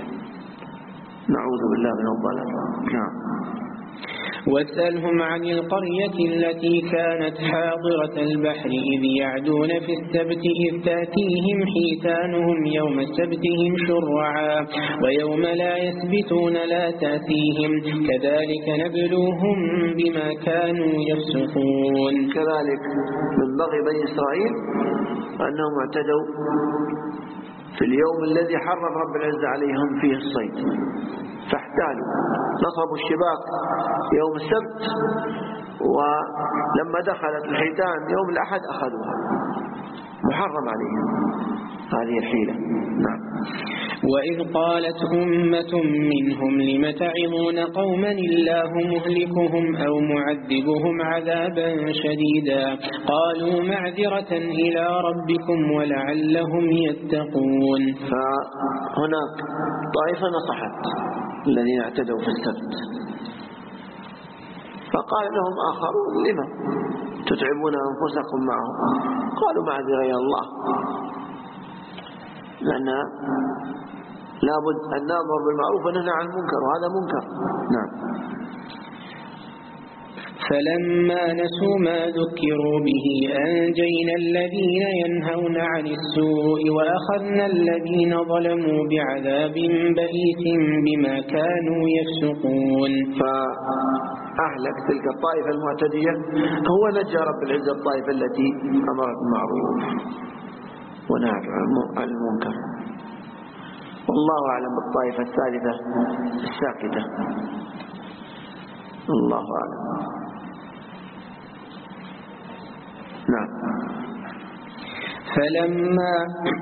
نعوذ بالله من الضلال. نعم. واسألهم عن القرية التي كانت حاضرة البحر إذ يعدون في السبت إذ تأتيهم حيتانهم يوم سبتهم شرعا ويوم لا يسبتون لا تأتيهم كذلك نبلوهم بما كانوا يفسقون. كذلك من بغي بني إسرائيل أنهم اعتدوا في اليوم الذي حرم رب العزة عليهم فيه الصيد، فاحتالوا نصبوا الشباك يوم السبت، ولما دخلت الحيتان يوم الأحد أخذوها، محرم عليهم هذه الحيلة. نعم. وإذ قالت أمة منهم لم تعظون قوما الله مهلكهم أو معذبهم عذابا شديدا قالوا معذرة إلى ربكم ولعلهم يتقون. فهناك طائفة نصحت الذين اعتدوا في السبت، فقال لهم آخرون لما تتعبون أنفسكم معهم؟ قالوا معذرة إلى الله، لأن لابد أن نأمر بالمعروف وننهى عن المنكر، وهذا منكر. نعم. فلما نسوا ما ذكروا به أنجينا الذين ينهون عن السوء وأخذنا الذين ظلموا بعذاب بئيس بما كانوا يفسقون. فأهلك تلك الطائفة المعتدية، هو نجى رب العزة الطائفة التي أمرت بالمعروف ونهت عن المنكر. والله أعلم بالطائفة الثالثة الساكتة. الله أعلم. نعم. فلما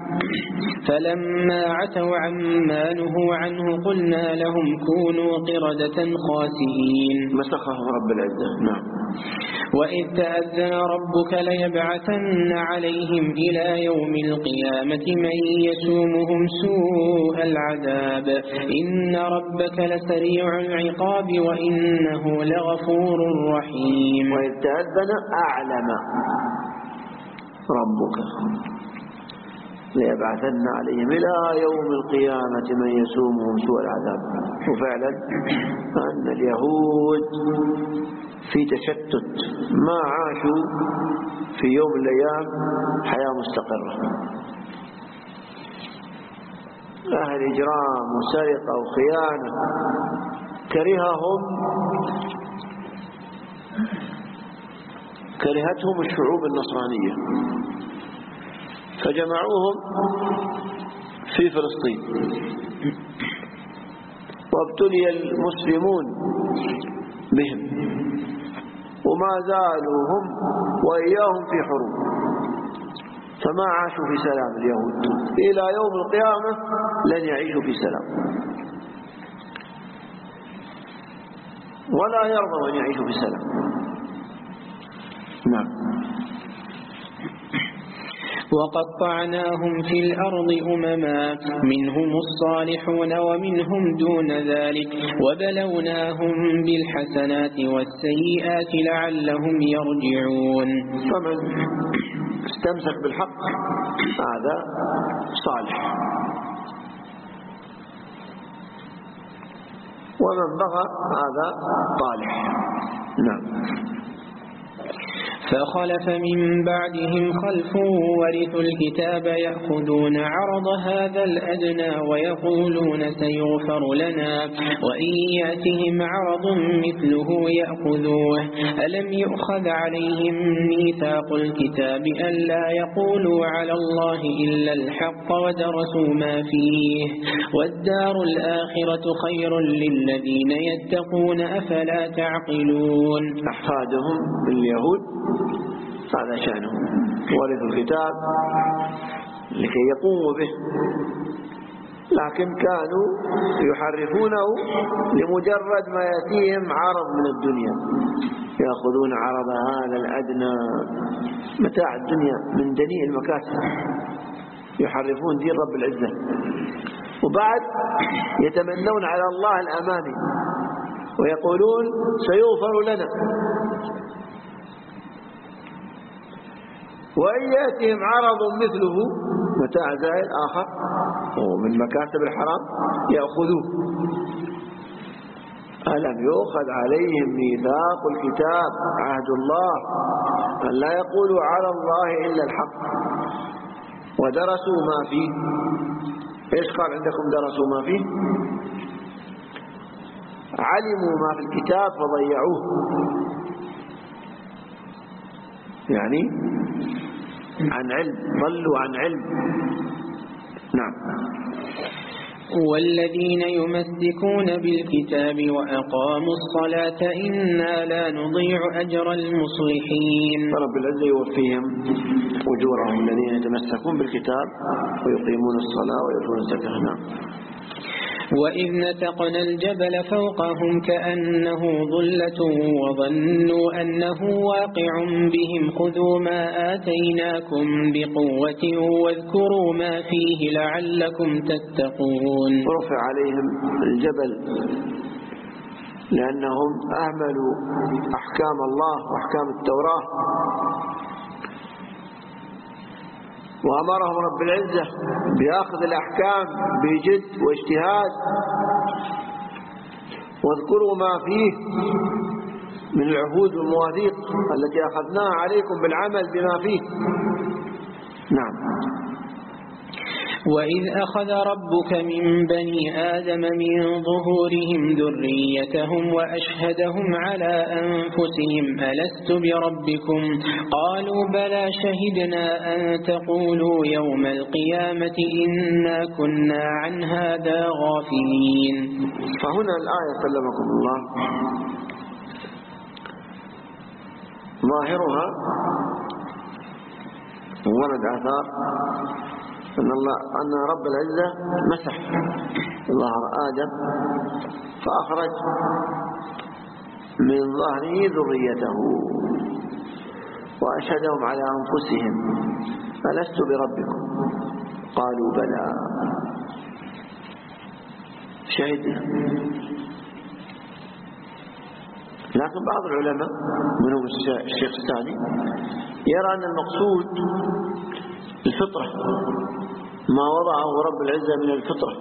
فلما عتوا عما نهوا عنه قلنا لهم كونوا قردة خاسئين. مسخهم رب العزة. نعم. وإذ تأذن ربك ليبعثن عليهم إلى يوم القيامة من يسومهم سوء العذاب إن ربك لسريع العقاب وإنه لغفور رحيم. وإذ تأذن أعلم ربك ليبعثن عليهم إلى يوم القيامة من يسومهم سوء العذاب. وفعلا أن اليهود في تشتت، ما عاشوا في يوم من الأيام حياة مستقرة، أهل إجرام وسرقة وخيانة. كرههم كرهتهم الشعوب النصرانية فجمعوهم في فلسطين، وابتلي المسلمون بهم وما زالوا هم وإياهم في حروب، فما عاشوا في سلام اليهود إلى يوم القيامة، لن يعيشوا في سلام ولا يرضوا أن يعيشوا في سلام. نعم. وقطعناهم في الأرض أمما منهم الصالحون ومنهم دون ذلك وبلوناهم بالحسنات والسيئات لعلهم يرجعون. فمن استمسك بالحق هذا صالح، ومن بغى هذا طالح. نعم. فخلف من بعدهم خلف ورثوا الكتاب يأخذون عرض هذا الأدنى ويقولون سيغفر لنا وإن يأتهم عرض مثله يأخذوه. ألم يؤخذ عليهم ميثاق الكتاب ألا يقولوا على الله إلا الحق ودرسوا ما فيه والدار الآخرة خير للذين يتقون أفلا تعقلون. أحفادهم اليهود هذا شأنهم، ورثوا الكتاب لكي يقوموا به، لكن كانوا يحرفونه لمجرد ما يأتيهم عرض من الدنيا، يأخذون عرض هذا الأدنى، متاع الدنيا من دنيء المكاسب، يحرفون دين رب العزة، وبعد يتمنون على الله الأماني ويقولون سيغفر لنا، وإن يأتيهم عرض مثله متاع زائل آخر ومن مكاسب الحرام يأخذوه. ألم يؤخذ عليهم ميثاق الكتاب عهد الله أن لا يقولوا على الله إلا الحق ودرسوا ما فيه. إيش قال عندكم درسوا ما فيه؟ علموا ما في الكتاب فضيعوه، يعني عن علم، ضلوا عن علم. نعم. والذين يمسكون بالكتاب وأقاموا الصلاة إنا لا نضيع أجر المصلحين. رب العزة يوفيهم أجورهم الذين يتمسكون بالكتاب ويقيمون الصلاة ويؤتون الزكاة. نعم. وإذ نتقنا الجبل فوقهم كأنه ظلة وظنوا أنه واقع بهم خذوا ما آتيناكم بقوة واذكروا ما فيه لعلكم تتقون. رفع عليهم الجبل لأنهم أهملوا أحكام الله وأحكام التوراة، وأمرهم رب العزة بأخذ الأحكام بجد واجتهاد، واذكروا ما فيه من العهود والمواثيق التي أخذناها عليكم بالعمل بما فيه. نعم. وإذ أخذ ربك من بني آدم من ظهورهم ذريتهم وأشهدهم على أنفسهم ألست بربكم قالوا بلى شهدنا أن تقولوا يوم القيامة إنا كنا عن هذا غافلين. فهنا الآية سلمكم الله ظاهرها ورد آثار أن الله أن رب العزة مسح ظهر آدم فأخرج من ظهره ذريته وأشهدهم على أنفسهم ألست بربكم قالوا بلى شهدنا. لكن بعض العلماء منهم الشيخ الثاني يرى أن المقصود الفطرة، ما وضعه رب العزة من الفطرة،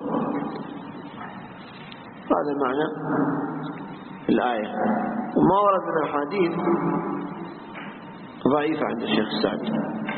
هذا معنى الآية. وما ورد من الحديث ضعيف عند الشيخ السعدي.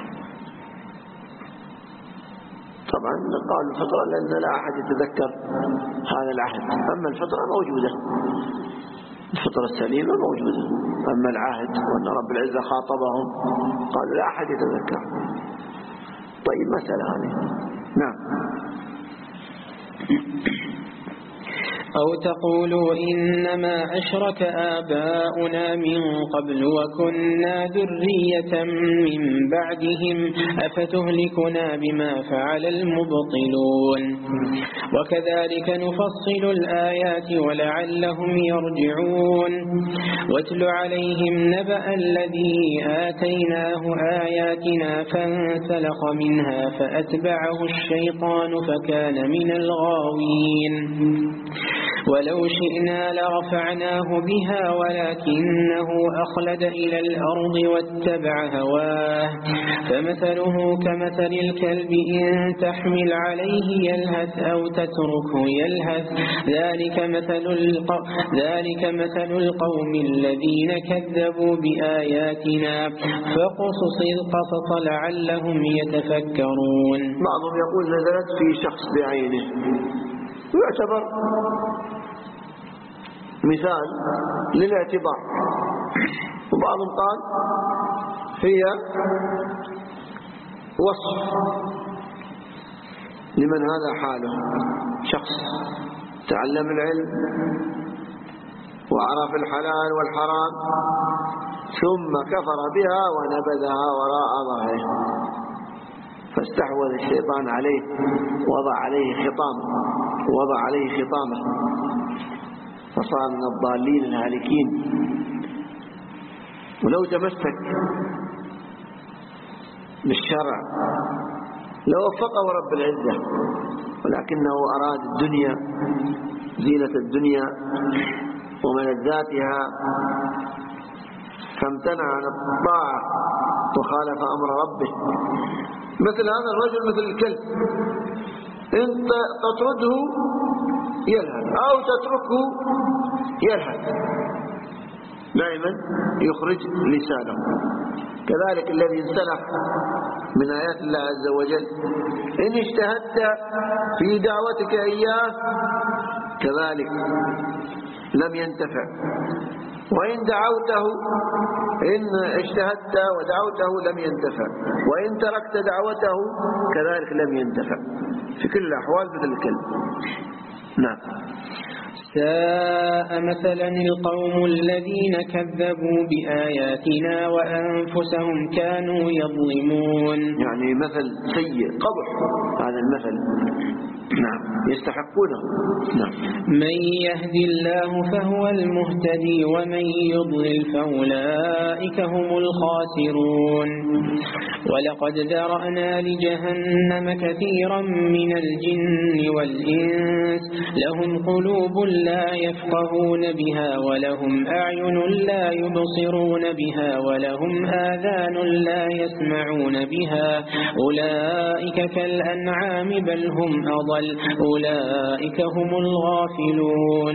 طبعا قال الفطرة لأن لا أحد يتذكر هذا العهد، أما الفطرة موجودة، الفطرة السليمة موجودة، أما العهد وأن رب العزة خاطبهم قالوا لا أحد يتذكر. طيب مسألة هذه. نعم. أو تقولوا إنما أشرك آباؤنا من قبل وكنا ذرية من بعدهم أفتهلكنا بما فعل المبطلون وكذلك نفصل الآيات ولعلهم يرجعون واتل عليهم نبأ الذي آتيناه آياتنا فانسلخ منها فأتبعه الشيطان فكان من الغاوين ولو شئنا لرفعناه بها ولكنه أخلد إلى الأرض واتبع هواه فمثله كمثل الكلب إن تحمل عليه يلهث أو تتركه يلهث ذلك مثل القوم, ذلك مثل القوم الذين كذبوا بآياتنا فقصص القصص لعلهم يتفكرون. بعضهم يقول نزلت في شخص بعينه يعتبر مثال للاعتبار، وبعضهم قال هي وصف لمن هذا حاله، شخص تعلم العلم وعرف الحلال والحرام ثم كفر بها ونبذها وراء ظهره فاستحوذ الشيطان عليه وضع عليه خطامه وضع عليه خطامه فصار من الضالين الهالكين. ولو تمسك بالشرع لوفقه رب العزة، ولكنه أراد الدنيا زينة الدنيا وملذاتها فامتنع عن الطاعة وخالف أمر ربه. مثل هذا الرجل مثل الكلب، إن تطرده يلهث أو تتركه يلهث دائما يخرج لسانه. كذلك الذي انسلخ من آيات الله عز وجل إن اجتهدت في دعوتك إياه كذلك لم ينتفع، وإن دعوته إن اجتهدت ودعوته لم ينتفع، وإن تركت دعوته كذلك لم ينتفع. في كل الأحوال مثل الكلب. نعم. ساء مثلا القوم الذين كذبوا بآياتنا وأنفسهم كانوا يظلمون. يعني مثل سيء قبح هذا المثل. نعم يستحقونه. نعم. من يهد الله فهو المهتدي ومن يضلل فأولئك هم الخاسرون. ولقد ذرأنا لجهنم كثيرا من الجن والإنس لهم قلوب لا يفقهون بها ولهم أعين لا يبصرون بها ولهم آذان لا يسمعون بها أولئك كالأنعام بل هم أضل أولئك هم الغافلون.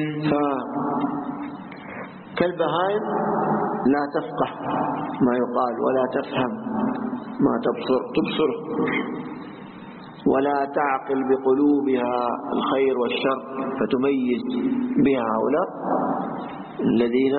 كالبهائم لا تفقه ما يقال ولا تفهم ما تبصر تبصره ولا تعقل بقلوبها الخير والشر فتميز بها هؤلاء الذين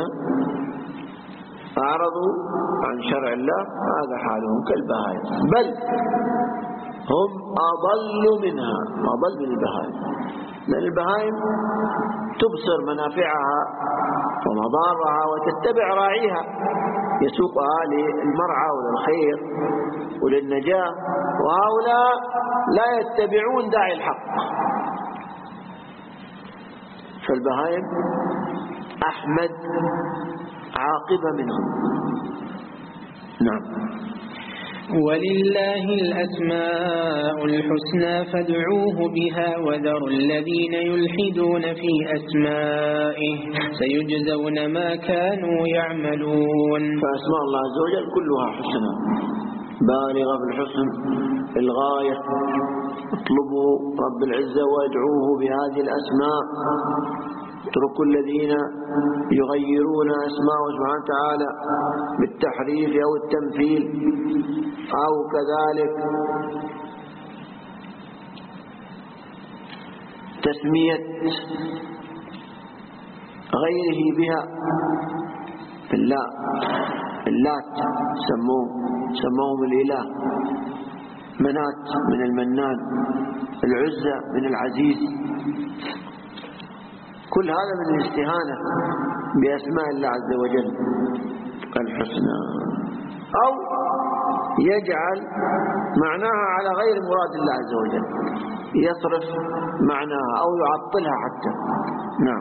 أعرضوا عن شرع الله هذا حالهم كالبهائم بل هم أضل منها أضل من البهائم. لأن البهائم تبصر منافعها ومضارها وتتبع راعيها يسوقها للمرعى وللخير وللنجاة، وهؤلاء لا يتبعون داعي الحق. فالبهائم أحمد عاقبة منهم. نعم. ولله الأسماء الحسنى فادعوه بها وذروا الذين يلحدون في أسمائه سيجزون ما كانوا يعملون. فأسماء الله عز وجل كلها حسنى بالغة في الحسن الغاية. اطلبوا رب العزة وادعوه بهذه الأسماء. اتركوا الذين يغيرون أسماءه سبحانه وتعالى بالتحريف أو التمثيل أو كذلك تسمية غيره بها. بالله اللات سموه سموهم الإله، منات من المنان، العزة من العزيز. كل هذا من الاستهانة بأسماء الله عز وجل الحسنى، أو يجعل معناها على غير مراد الله عز وجل، يصرف معناها أو يعطلها حتى. نعم.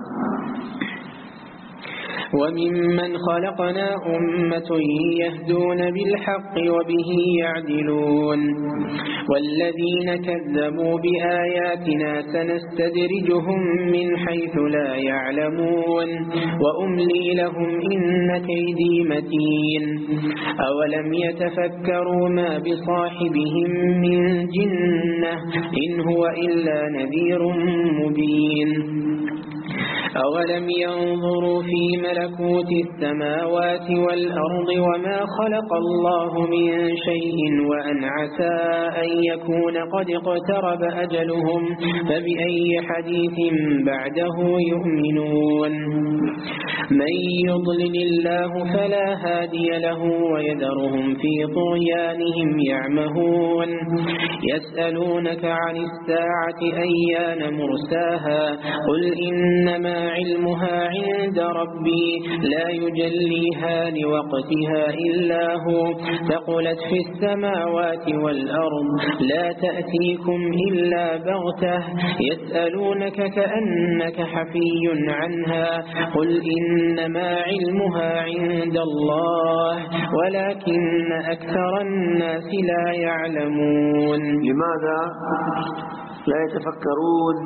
وممن خلقنا أمة يهدون بالحق وبه يعدلون والذين كذبوا بآياتنا سنستدرجهم من حيث لا يعلمون وأملي لهم إن كيدي متين أولم يتفكروا ما بصاحبهم من جنة إن هو إلا نذير مبين أولم ينظروا في ملكوت السماوات والأرض وما خلق الله من شيء وأن عسى أن يكون قد اقترب أجلهم فبأي حديث بعده يؤمنون من يضلل الله فلا هادي له ويذرهم في طغيانهم يعمهون يسألونك عن الساعة أيان مرساها قل إنما علمها عند ربي لا يجليها لوقتها إلا هو ثقلت في السماوات والأرض لا تأتيكم إلا بغتة يسألونك كأنك حفي عنها قل إنما علمها عند الله ولكن أكثر الناس لا يعلمون. لماذا لا يتفكرون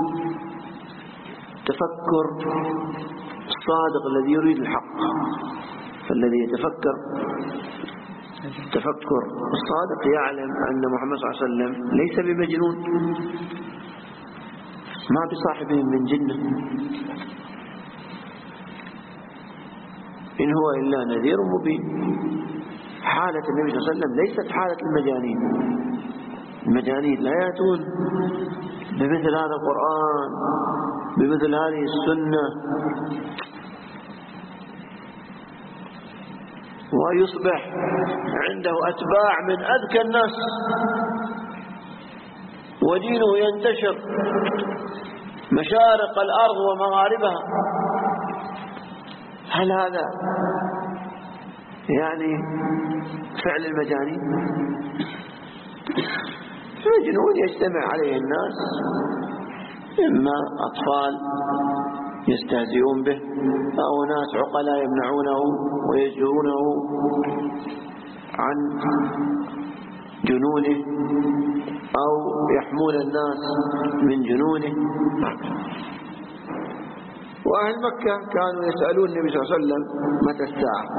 تفكر الصادق الذي يريد الحق؟ فالذي يتفكر تفكر الصادق يعلم أن محمد صلى الله عليه وسلم ليس بمجنون، ما بصاحبه من جنة، إن هو إلا نذير مبين. حالة النبي صلى الله عليه وسلم ليست حالة المجانين. المجانين لا يأتون بمثل هذا القرآن بمثل هذه السنة ويصبح عنده أتباع من أذكى الناس ودينه ينتشر مشارق الأرض ومغاربها. هل هذا يعني فعل المجانين؟ مجنون يجتمع عليه الناس، إما أطفال يستهزئون به أو ناس عقلاء يمنعونه ويزجرونه عن جنونه أو يحمون الناس من جنونه. وأهل مكة كانوا يسألون النبي صلى الله عليه وسلم متى الساعة،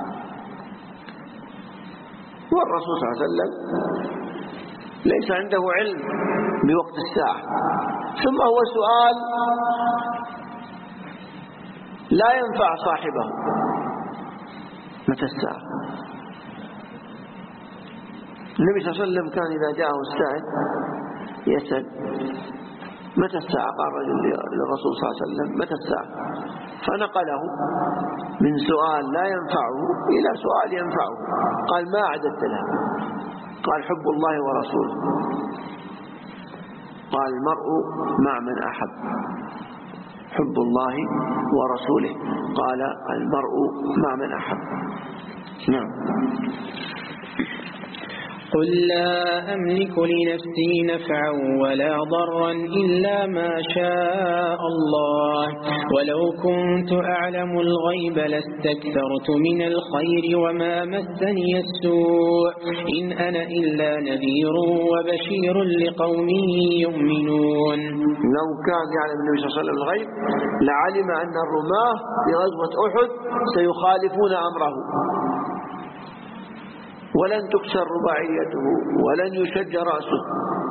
والرسول صلى الله عليه وسلم ليس عنده علم بوقت الساعة، ثم هو سؤال لا ينفع صاحبه. متى الساعة؟ النبي صلى الله عليه وسلم كان إذا جاءه السائل يسأل متى الساعة؟ قال رجل للرسول صلى الله عليه وسلم متى الساعة؟ فنقله من سؤال لا ينفعه إلى سؤال ينفعه. قال ما أعددت لها؟ قال حب الله ورسوله. قال المرء مع من أحب، حب الله ورسوله. قال المرء مع من أحب. نعم. قل لا أملك لنفسي نفعا ولا ضرا إلا ما شاء الله ولو كنت أعلم الغيب لاستكثرت من الخير وما مسني السوء إن أنا إلا نذير وبشير لقوم يؤمنون. لو كان يعلم النبي صلى الله عليه وسلم الغيب لعلم أن الرماة في غزوة أحد سيخالفون أمره ولن تكسر رباعيته ولن يشج رأسه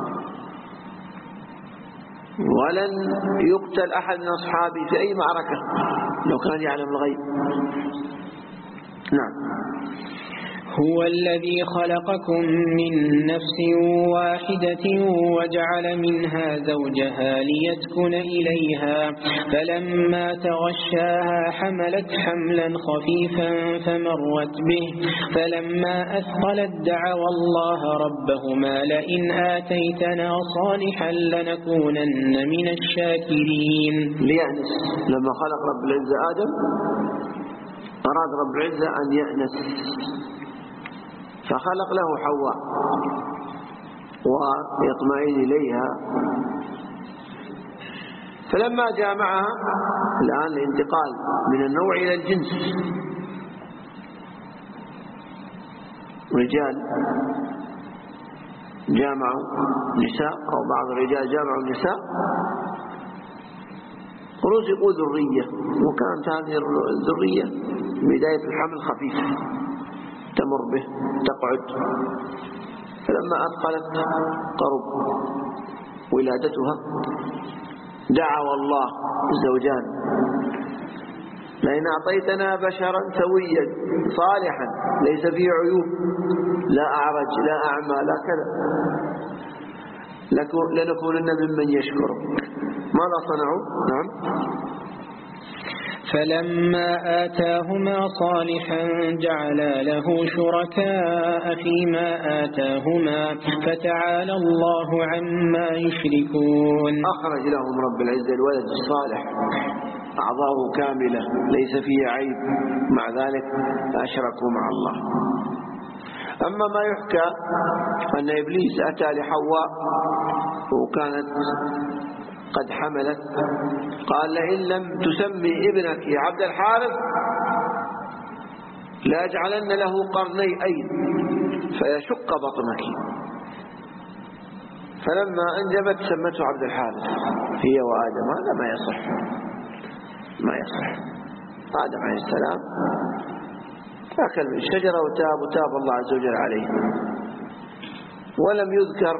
ولن يقتل أحد من أصحابه في أي معركة لو كان يعلم الغيب. نعم. هو الذي خلقكم من نفس واحدة وجعل منها زوجها ليسكن إليها فلما تغشاها حملت حملا خفيفا فمرت به فلما أثقلت دعوا الله ربهما لئن آتيتنا صالحا لنكونن من الشاكرين. ليأنس لما خلق رب العزة آدم أراد رب العزة أن يأنس فخلق له حواء ويطمئن إليها، فلما جامعها الآن الانتقال من النوع إلى الجنس، رجال جامعوا نساء أو بعض الرجال جامعوا النساء رزقوا ذرية، وكانت هذه الذرية بداية الحمل خفيفة تمر به تقعد، فلما أثقلت قرب ولادتها دعوا الله الزوجان لئن أعطيتنا بشرا سويا صالحا ليس فيه عيوب لا أعرج لا أعمى لا كذا لنكونن ممن يشكرك. ماذا صنعوا؟ نعم. فلما آتاهما صالحا جعلا له شركاء فيما آتاهما فتعالى الله عما يشركون. أخرج لهم رب العزة الولد الصالح أعضاؤه كاملة ليس فيه عيب، مع ذلك أشركوا مع الله. أما ما يحكى أن إبليس أتى لحواء وكانت قد حملت قال لئن لم تسمي ابنك يا عبد الحارث لأجعلن له قرني أيد فيشق بطنك، فلما أنجبت سمته عبد الحارث هي وآدم. هذا ما يصح ما يصح. آدم عليه السلام أكل من الشجرة وتاب وتاب الله عز وجل عليه، ولم يذكر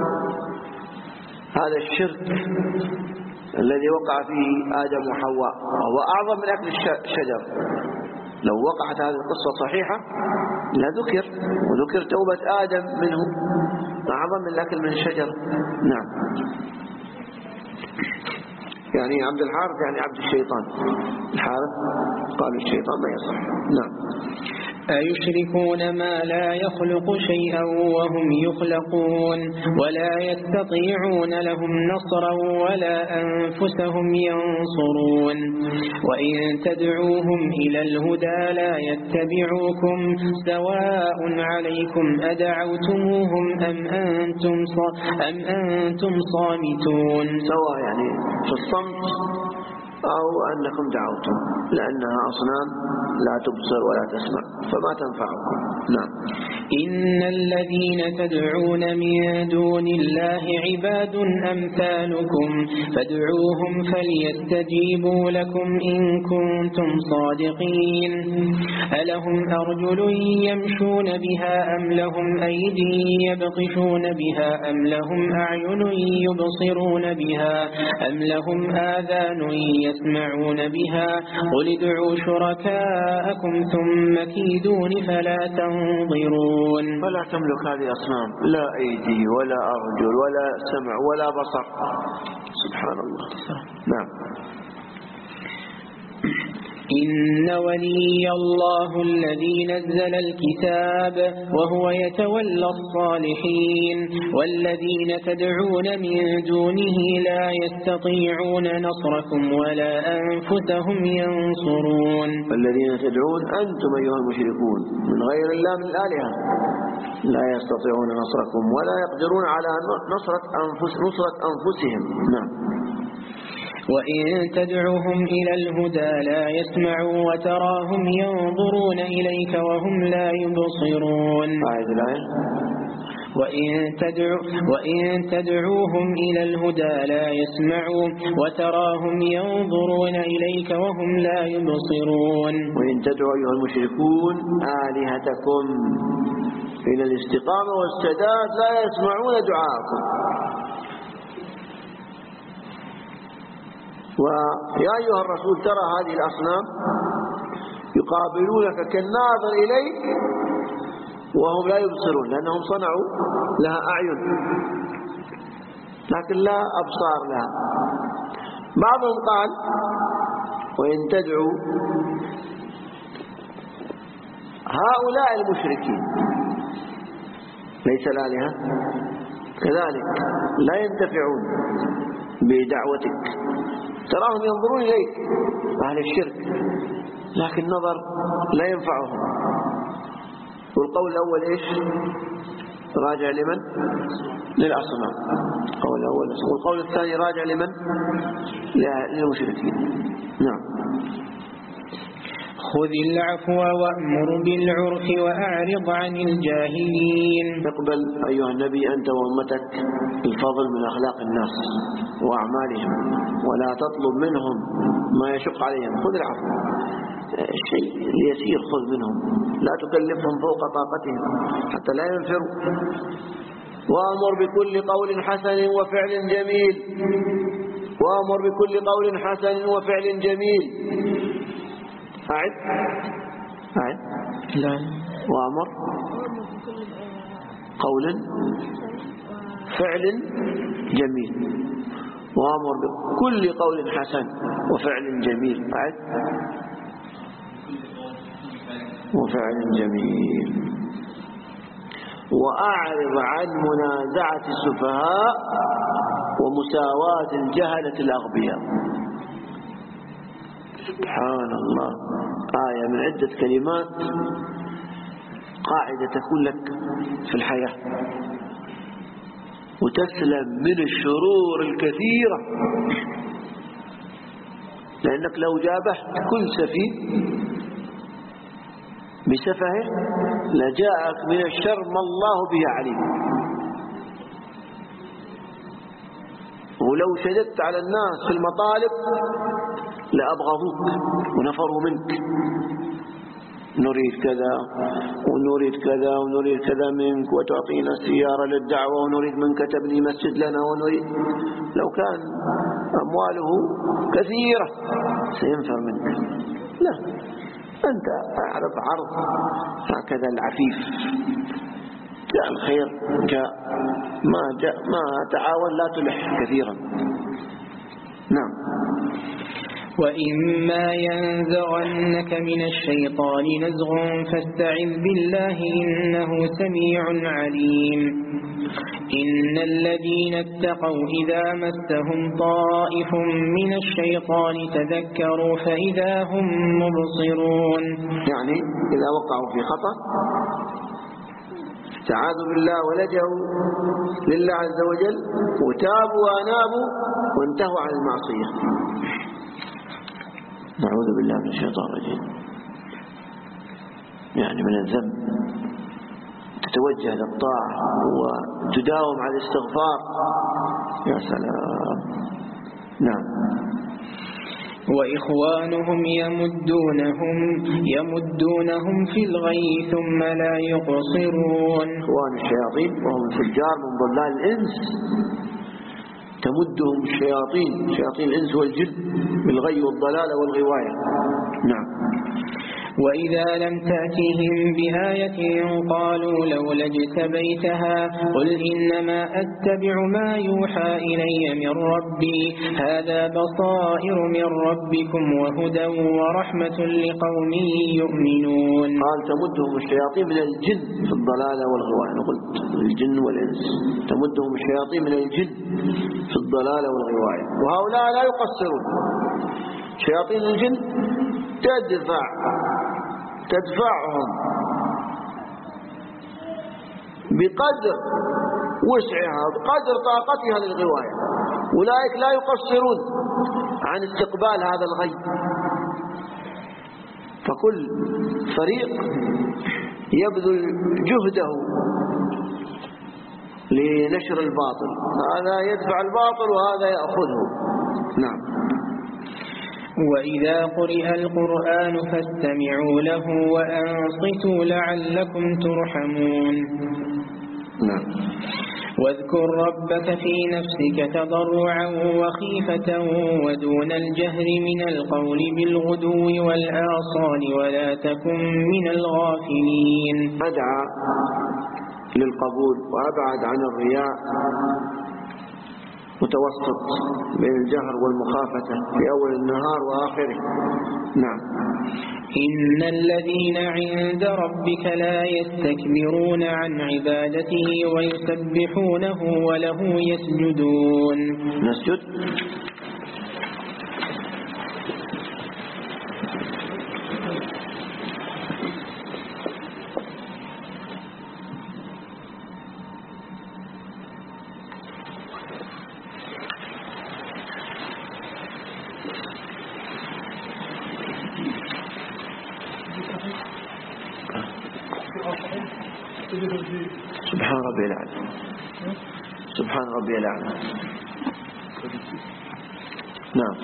هذا الشرك الذي وقع فيه آدم وحواء وهو أعظم من أكل الشجر. لو وقعت هذه القصة صحيحة لذكر وذكر توبة آدم منه أعظم من الأكل من الشجر. نعم. يعني عبد الحارث يعني عبد الشيطان، الحارث قال الشيطان ما يصح. نعم. أيشركون ما لا يخلق شيئا وهم يخلقون ولا يستطيعون لهم نصرا ولا أنفسهم ينصرون وإن تدعوهم إلى الهدى لا يتبعوكم سواء عليكم أدعوتموهم أم أنتم أم أنتم صامتون. سواء يعني في الصمت أو أنكم دعوتم، لأنها أصنام لا تبصر ولا تسمع فما تنفعكم. نعم. إن الذين تدعون من دون الله عباد أمثالكم فادعوهم فليستجيبوا لكم إن كنتم صادقين. ألهم أرجل يمشون بها أم لهم أيدي يبطشون بها أم لهم أعين يبصرون بها أم لهم آذان يسمعون بها قل ادعوا شركاءكم ثم كيدون فلا تنظرون. فلا تملك هذه أصنام لا أيدي ولا أرجل ولا سمع ولا بصر. سبحان الله. نعم. إن ولي الله الذي نزل الكتاب وهو يتولى الصالحين والذين تدعون من دونه لا يستطيعون نصركم ولا أنفسهم ينصرون. الذين تدعون أنتم أيها المشركون من غير الله من الآلهة لا يستطيعون نصركم ولا يقدرون على نصرة أنفس نصرة أنفسهم. نعم. وإن تدعوهم إلى الهدى لا يسمعوا وتراهم ينظرون إليك وهم لا يبصرون. آية الآية. وإن, تدعو وإن تدعوهم إلى الهدى لا يسمعوا وتراهم ينظرون إليك وهم لا يبصرون. وإن تدعوا أيها المشركون آلهتكم إلى الاستقامة والسداد لا يسمعون دعاءكم. ويا أيها الرسول ترى هذه الأصنام يقابلونك كالناظر إليك وهم لا يبصرون لأنهم صنعوا لها أعين لكن لا أبصار لها. بعضهم قال وإن تدعو هؤلاء المشركين ليس الآلهة كذلك لا ينتفعون بدعوتك، تراهم ينظرون إليك أهل الشرك لكن نظر لا ينفعهم. والقول الأول إيش؟ راجع لمن؟ للأصنام القول الأول. والقول الثاني راجع لمن؟ للمشركين. نعم. خذ العفو وأمر بالعرف وأعرض عن الجاهلين. اقبل أيها النبي أنت وأمتك الفضل من أخلاق الناس وأعمالهم ولا تطلب منهم ما يشق عليهم. خذ العفو، الشيء اليسير خذ منهم، لا تكلفهم فوق طاقتهم حتى لا ينفروا. وأمر بكل قول حسن وفعل جميل. وأمر بكل قول حسن وفعل جميل. أعد أعد لا. وأمر قول فعل جميل. وأمر بكل قول حسن وفعل جميل. أعد وفعل جميل. وأعرض عن منازعة السفهاء ومساواة الجهلة الأغبياء. سبحان الله، آية من عدة كلمات قاعدة تكون لك في الحياة وتسلم من الشرور الكثيرة، لأنك لو جابهت كل سفيه بسفهه لجاءك من الشر ما الله به عليم. ولو شددت على الناس في المطالب لأبغضوك ونفروا منك. نريد كذا ونريد كذا ونريد كذا منك، وتعطينا السيارة للدعوة، ونريد منك تبني مسجد لنا، ونريد. لو كان أمواله كثيرة سينفر منك. لا، أنت أعرض عرض هكذا العفيف. جاء الخير جاء، ما جاء ما تعاون لا تلح كثيرا. نعم. وإما ينزغنك من الشيطان نزغ فاستعذ بالله إنه سميع عليم. إن الذين اتقوا إذا مسهم طائف من الشيطان تذكروا فإذا هم مبصرون. يعني إذا وقعوا في خطأ استعاذوا بالله ولجأوا لله عز وجل وتابوا وأنابوا وانتهوا عن المعصية. نعوذ بالله من الشيطان الرجيم. يعني من الذنب تتوجه للطاعة وتداوم على الاستغفار. يا سلام. نعم. وإخوانهم يمدونهم يمدونهم في الغي ثم لا يقصرون. إخوان الشياطين وهم الفجار من ضلال الإنس، تمدهم الشياطين شياطين الإنس والجن بالغي والضلال والغواية. نعم. وإذا لم تأتهم بآية قالوا لولا اجتبيتها قل إنما أتبع ما يوحى إلي من ربي هذا بصائر من ربكم وهدى ورحمة لقوم يؤمنون. قال تمدهم الشياطين من الجن في الضلالة والغواية. أنا قلت الجن والإنس، تمدهم الشياطين من الجن في الضلالة والغواية. وهؤلاء لا يقصرون. شياطين الجن تدفع تدفعهم بقدر وسعها بقدر طاقتها للغواية. أولئك لا يقصرون عن استقبال هذا الغي. فكل فريق يبذل جهده لنشر الباطل، هذا يدفع الباطل وهذا يأخذه. نعم. وإذا قرئ القرآن فاستمعوا له وأنصتوا لعلكم ترحمون. نعم. واذكر ربك في نفسك تضرعا وخيفة ودون الجهر من القول بالغدو والآصال ولا تكن من الغافلين. أدعى للقبول وأبعد عن الرياء، متوسط بين الجهر والمخافة في أول النهار وآخره. نعم. إن الذين عند ربك لا يستكبرون عن عبادته ويسبحونه وله يسجدون. نسجد. سبحان ربي الأعلى. سبحان ربي الأعلى. نعم.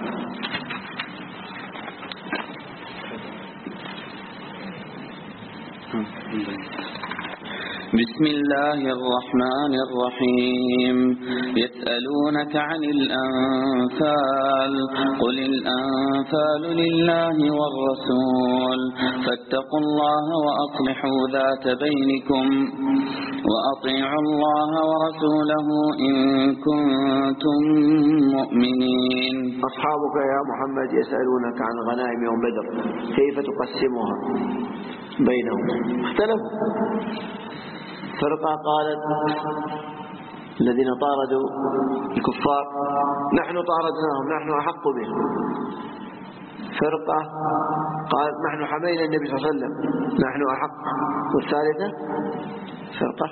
بسم الله الرحمن الرحيم. يسألونك عن الأنفال قل الأنفال لله والرسول فاتقوا الله وأصلحوا ذات بينكم وأطيعوا الله ورسوله إن كنتم مؤمنين. أصحابك يا محمد يسألونك عن غنائم يوم بدر كيف تقسمها بينهم. اختلفوا. فرقة قالت الذين طاردوا الكفار نحن طاردناهم نحن أحق بهم. فرقة قالت نحن حمينا النبي صلى الله عليه وسلم نحن أحق. والثالثة فرقة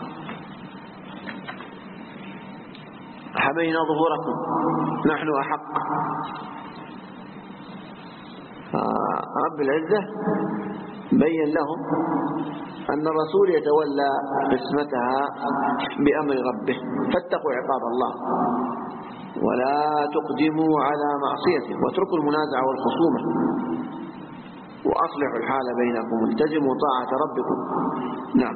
حمينا ظهوركم نحن أحق. رب العزة بين لهم أن الرسول يتولى قسمتها بأمر ربه فاتقوا عقاب الله ولا تقدموا على معصيته واتركوا المنازعة والخصومة وأصلحوا الحال بينكم والتزموا طاعة ربكم. نعم.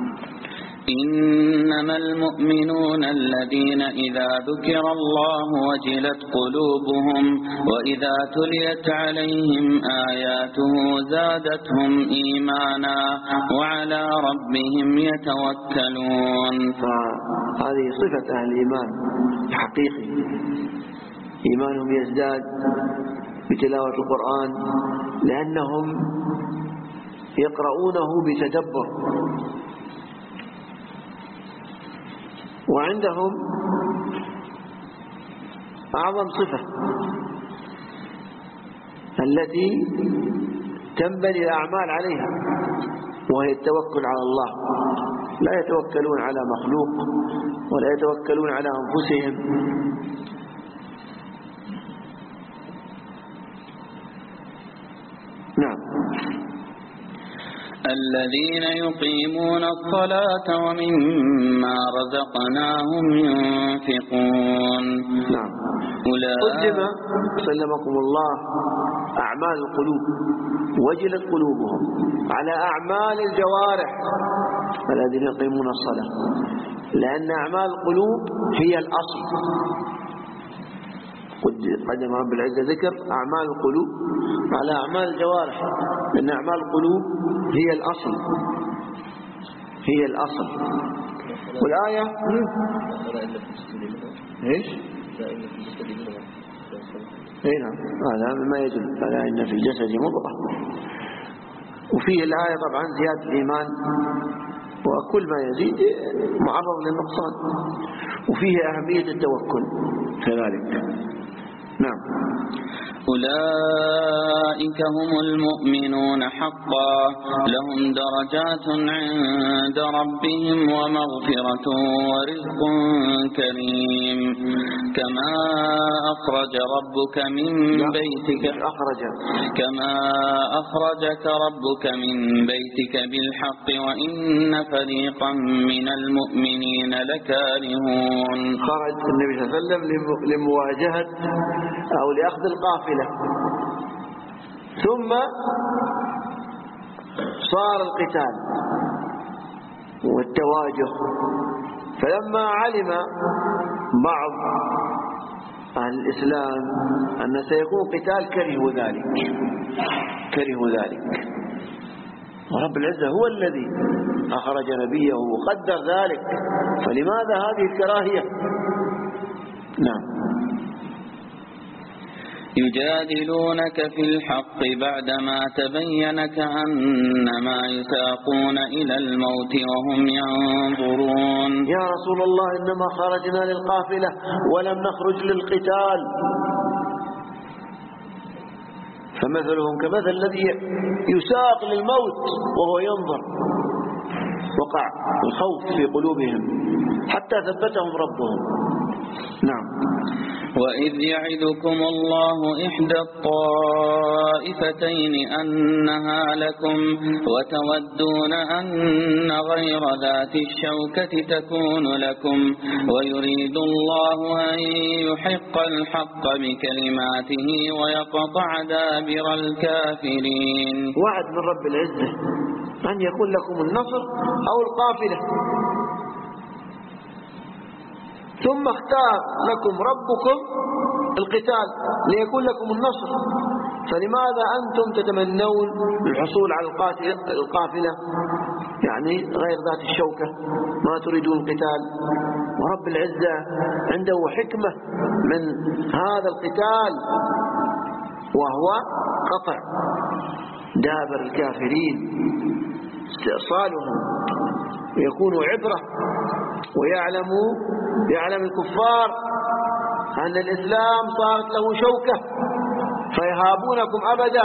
إنما المؤمنون الذين إذا ذكر الله وجلت قلوبهم وإذا تليت عليهم آياته زادتهم إيمانا وعلى ربهم يتوكلون. هذه صفة أهل الإيمان الحقيقي، إيمانهم يزداد بتلاوة القرآن لأنهم يقرؤونه بتدبر، وعندهم أعظم صفة التي تنبني الأعمال عليها وهي التوكل على الله. لا يتوكلون على مخلوق ولا يتوكلون على أنفسهم. نعم. الذين يقيمون الصلاة ومما رزقناهم ينفقون. نعم. قدم سلمكم الله أعمال القلوب وجلت قلوبهم على أعمال الجوارح الذين يقيمون الصلاة، لأن أعمال القلوب هي الأصل. قدم رب العزة ذكر أعمال القلوب على أعمال الجوارح لأن أعمال القلوب هي الأصل هي الأصل. والآية إيش؟ هنا هذا ما يدل على أن في الجسد مضغة. وفيه الآية طبعا زيادة الإيمان وكل ما يزيد معرض للنقصان، وفيه أهمية التوكل كذلك. نعم. أولئك هم المؤمنون حقا لهم درجات عند ربهم ومغفرة ورزق كريم. كما أخرج ربك من بيتك أخرج كما أخرجك ربك من بيتك بالحق وإن فريقا من المؤمنين لكارهون. خرج النبي صلى الله عليه وسلم لمواجهة أو لأخذ القافلة، ثم صار القتال والتواجه فلما علم بعض أهل الإسلام أن سيكون قتال كرهوا ذلك كرهوا ذلك ورب العزة هو الذي أخرج نبيه وقدر ذلك، فلماذا هذه الكراهية؟ نعم. يجادلونك في الحق بعدما تبين كأنما يساقون إلى الموت وهم ينظرون. يا رسول الله إنما خرجنا للقافلة ولم نخرج للقتال، فمثلهم كمثل الذي يساق للموت وهو ينظر. وقع الخوف في قلوبهم حتى ثبتهم ربهم. نعم. وإذ يعدكم الله إحدى الطائفتين أنها لكم وتودون أن غير ذات الشوكة تكون لكم ويريد الله أن يحق الحق بكلماته ويقطع دابر الكافرين. وعد من رب العزة أن يكون لكم النصر أو القافلة، ثم اختار لكم ربكم القتال ليكون لكم النصر، فلماذا أنتم تتمنون الحصول على القافلة يعني غير ذات الشوكة، ما تريدون القتال؟ ورب العزة عنده حكمة من هذا القتال وهو قطع دابر الكافرين، استئصالهم يكون عبرة، ويعلموا يعلم الكفار أن الإسلام صارت له شوكة فيهابونكم أبدا،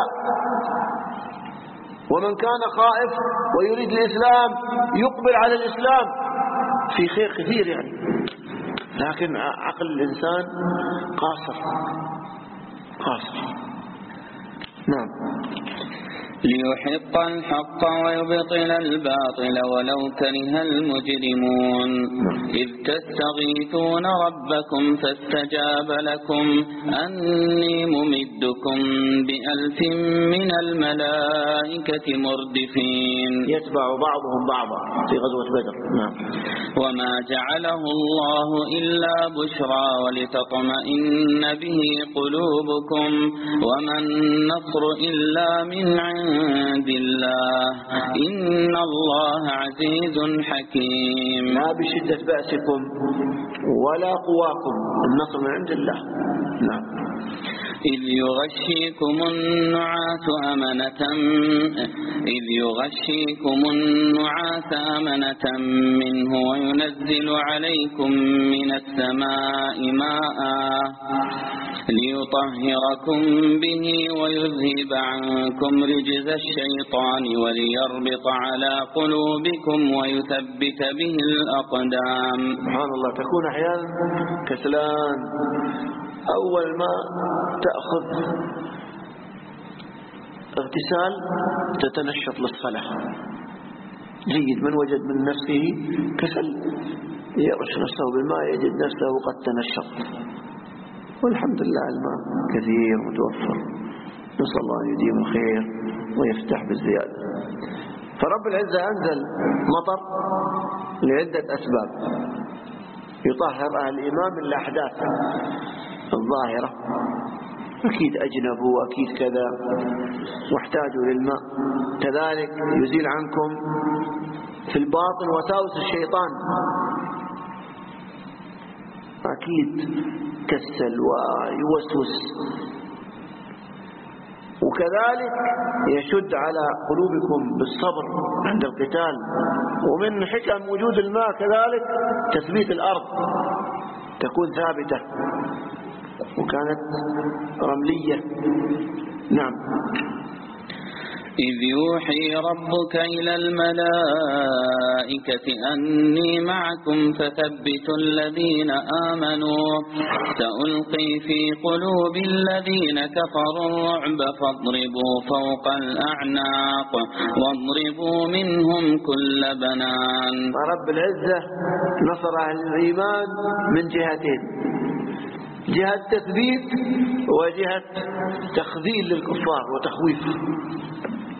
ومن كان خائف ويريد الإسلام يقبل على الإسلام في خير كثير يعني، لكن عقل الإنسان قاصر قاصر. نعم. ليحق الحق ويبطل الباطل ولو كره المجرمون. إذ تستغيثون ربكم فاستجاب لكم أني ممدكم بألف من الملائكة مردفين. يتبع بعضهم بعضا في غزوة بدر. نعم. وما جعله الله إلا بشرى ولتطمئن به قلوبكم وما النصر إلا من عند عند الله إن الله عزيز حكيم. لا بشدة بأسكم ولا قواكم، النصر من عند الله. نعم. إذ يغشيكم النعاس أمنة إذ يغشيكم النعاس أمنة منه وينزل عليكم من السماء ماء ليطهركم به ويذهب عنكم رجز الشيطان وليربط على قلوبكم ويثبت به الأقدام. سبحان الله، تكون أحيانا كسلان، أول ما تأخذ اغتسال تتنشط للصلاة، جيد. من وجد من نفسه كسل يرش نفسه بالماء يجد نفسه قد تنشط، والحمد لله الماء كثير متوفر، نسأل الله أن يديم الخير ويفتح بالزيادة. فرب العزة أنزل مطر لعدة أسباب، يطهر أهل الإيمان من الأحداث الظاهرة، أكيد أجنبوا أكيد كذا واحتاجوا للماء، كذلك يزيل عنكم في الباطن وساوس الشيطان، أكيد كسل ويوسوس، وكذلك يشد على قلوبكم بالصبر عند القتال. ومن حكم وجود الماء كذلك تثبيت الأرض، تكون ثابتة وكانت رملية. نعم. إذ يوحي ربك إلى الملائكة أني معكم فثبتوا الذين آمنوا سألقي في قلوب الذين كفروا الرعب فاضربوا فوق الأعناق واضربوا منهم كل بنان. رب العزة نصر أهل الإيمان من جهتين، جهة تثبيت وجهة تخذيل للكفار وتخويف.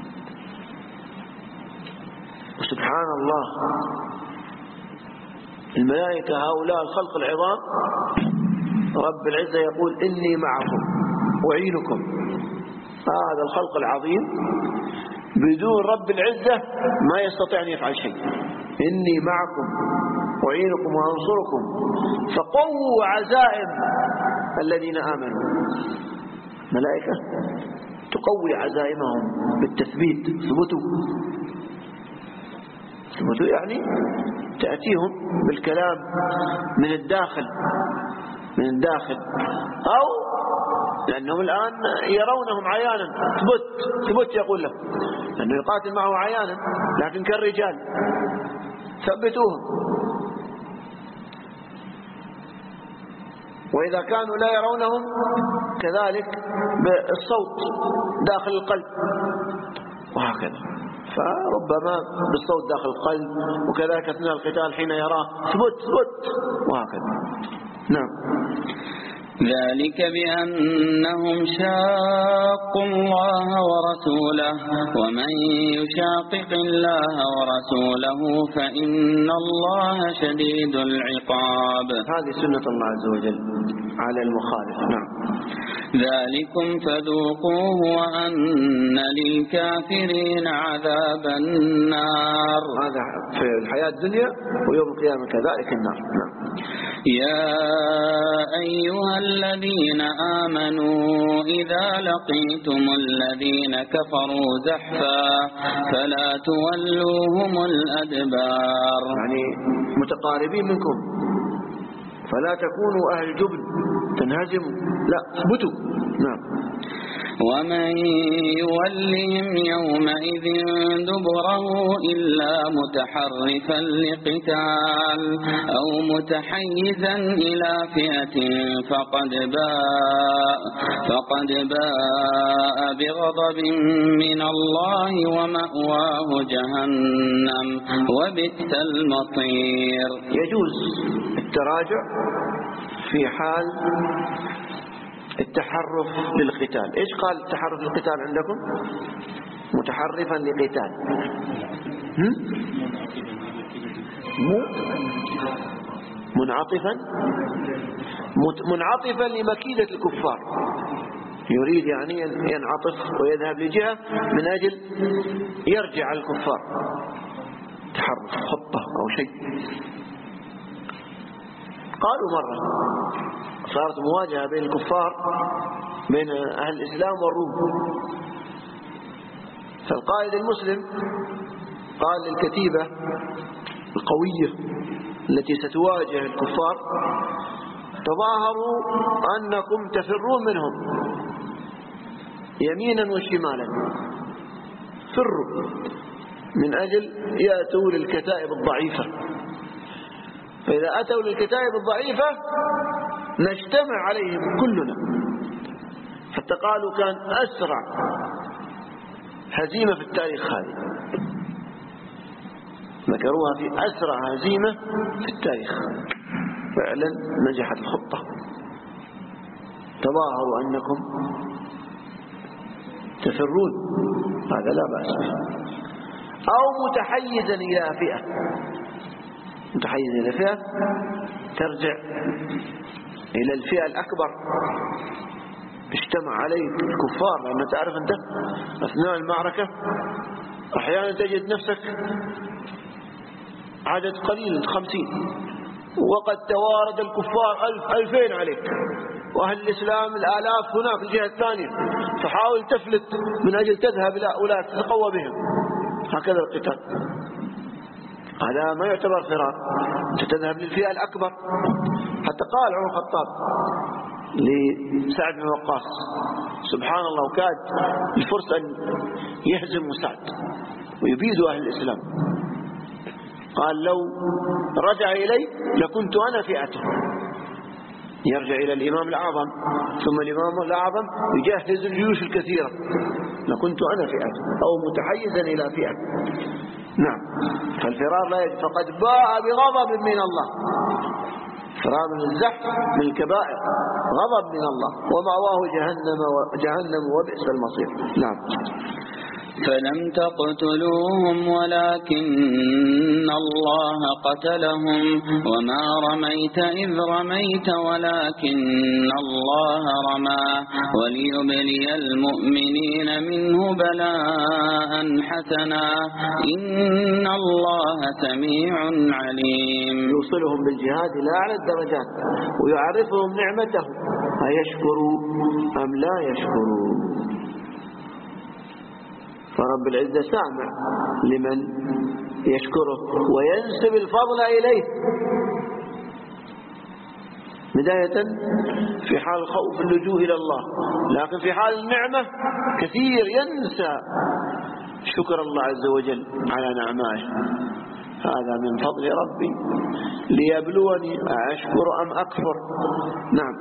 وسبحان الله، الملائكة هؤلاء الخلق العظام رب العزة يقول إني معكم أعينكم. هذا الخلق العظيم بدون رب العزة ما يستطيع أن يفعل شيء. إني معكم أعينكم وأنصركم فقووا عزائم الذين آمنوا. ملائكة تقوي عزائمهم بالتثبيت. ثبتوا ثبتوا يعني تأتيهم بالكلام من الداخل من الداخل أو لأنهم الآن يرونهم عيانا. ثبت ثبت يقول له أنه يقاتل معه عيانا لكن كالرجال. ثبتوهم. وإذا كانوا لا يرونهم كذلك بالصوت داخل القلب وهكذا. فربما بالصوت داخل القلب وكذلك أثناء القتال حين يراه ثبت ثبت وهكذا. نعم. ذلك بأنهم شاقوا الله ورسوله ومن يشاقق الله ورسوله فإن الله شديد العقاب. هذه سنة الله عز وجل على المخالف. نعم. ذلكم فذوقوه وأن للكافرين عذاب النار. هذا في الحياة الدنيا ويوم القيامة كذلك النار. نعم. يا أيها الذين آمنوا إذا لقيتم الذين كفروا زحفا فلا تولوهم الأدبار. يعني متقاربين منكم فلا تكونوا أهل جبن تنهزموا، لا اثبتوا. نعم. ومن يولهم يومئذ دبره إلا متحرفا لقتال أو متحيزا إلى فئة فقد باء فقد باء بغضب من الله ومأواه جهنم وبئس المصير. يجوز التراجع في حال التحرف للقتال. إيش قال التحرف للقتال عندكم؟ متحرفا لقتال. مو منعطفا منعطفا لمكيدة الكفار. يريد يعني ينعطف ويذهب لجهة من أجل يرجع الكفار. تحرف خطة أو شيء. قالوا مرة صارت مواجهة بين الكفار بين أهل الإسلام والروم، فالقائد المسلم قال للكتيبة القوية التي ستواجه الكفار تظاهروا أنكم تفرون منهم يمينا وشمالا، فروا من أجل يأتوا للكتائب الضعيفة، فإذا أتوا للكتائب الضعيفة نجتمع عليهم كلنا. حتى قالوا كان أسرع هزيمة في التاريخ هذه، ذكروها في أسرع هزيمة في التاريخ. فعلا نجحت الخطة. تظاهروا أنكم تفرون، هذا لا بأس به. أو متحيزا إلى فئة، متحيزا إلى فئة ترجع إلى الفئة الأكبر. اجتمع عليك الكفار، لأن تعرف أنت أثناء المعركة أحيانا تجد نفسك عدد قليل خمسين وقد توارد الكفار ألف ألفين عليك، وأهل الإسلام الآلاف هناك الجهة الثانية، فحاول تفلت من أجل تذهب إلى أولئك تتقوى بهم. هكذا القتال، هذا ما يعتبر فرار، أنت تذهب للفئة الأكبر. حتى قال عمر الخطاب لسعد بن وقاص سبحان الله، وكاد الفرس أن يهزم سعد ويبيد أهل الإسلام، قال لو رجع إلي لكنت أنا فئته. يرجع إلى الإمام الأعظم ثم الإمام الأعظم يجهز الجيوش الكثيرة، لكنت أنا فئته أو متحيزا إلى فئة. نعم. فالفرار لا يجب، فقد باء بغضب من الله. فرار من الزحف من الكبائر غضب من الله ومأواه جهنم وجهنم وبئس المصير. نعم. فلم تقتلوهم ولكن الله قتلهم وما رميت إذ رميت ولكن الله رمى وليبلي المؤمنين منه بلاء حسنا إن الله سميع عليم. يوصلهم بالجهاد إلى أعلى الدرجات ويعرفهم نعمته أيشكروا أم لا يشكروا. فرب العزة سامع لمن يشكره وينسب الفضل إليه، بداية في حال الخوف اللجوء إلى الله، لكن في حال النعمة كثير ينسى شكر الله عز وجل على نعمائه. هذا من فضل ربي ليبلوني أشكر أم أكفر. نعم.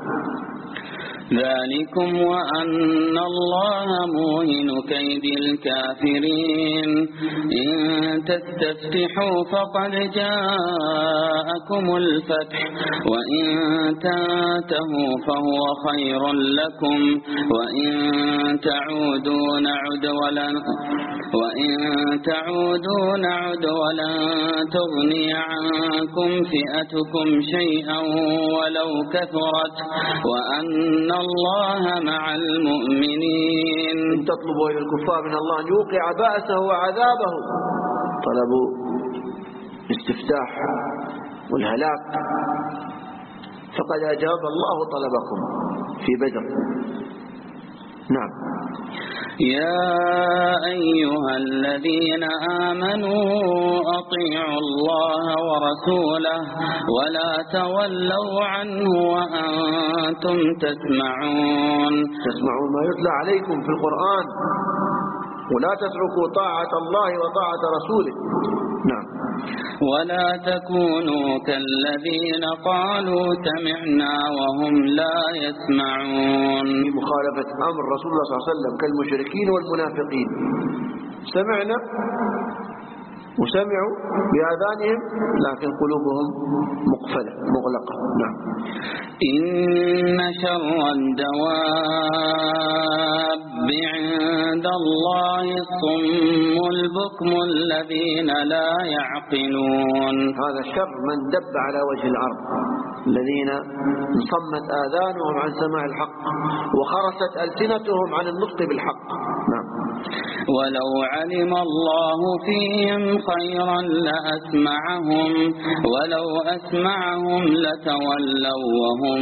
ذلكم وأن الله موهن كيد الكافرين. إن تستفتحوا فقد جاءكم الفتح وإن تنتهوا فهو خير لكم وإن تعودوا نعد ولن وإن تعودوا نعد ولن تغني عنكم فئتكم شيئا ولو كثرت وأن الله مع المؤمنين. إن تطلبوا إلى الكفار من الله أن يوقع بأسه وعذابه، طلبوا الاستفتاح والهلاك، فقد أجاب الله طلبكم في بدر. نعم. يا أيها الذين آمنوا أطيعوا الله ورسوله ولا تولوا عنه وأنتم تسمعون. تسمعون ما يتلى عليكم في القرآن ولا تتركوا طاعة الله وطاعة رسوله. نعم. ولا تكونوا كالذين قالوا سمعنا وهم لا يسمعون. في مخالفة أمر رسول الله صلى الله عليه وسلم كالمشركين والمنافقين، سمعنا وسمعوا بآذانهم لكن قلوبهم مقفلة مغلقة. نعم. إن شر الدواب عند الله الصم البكم الذين لا يعقلون. هذا الشر من دب على وجه الأرض، الذين انصمت آذانهم عن سماع الحق وخرست ألسنتهم عن النطق بالحق. نعم. ولو علم الله فيهم خيرا لأسمعهم ولو أسمعهم لتولوا وهم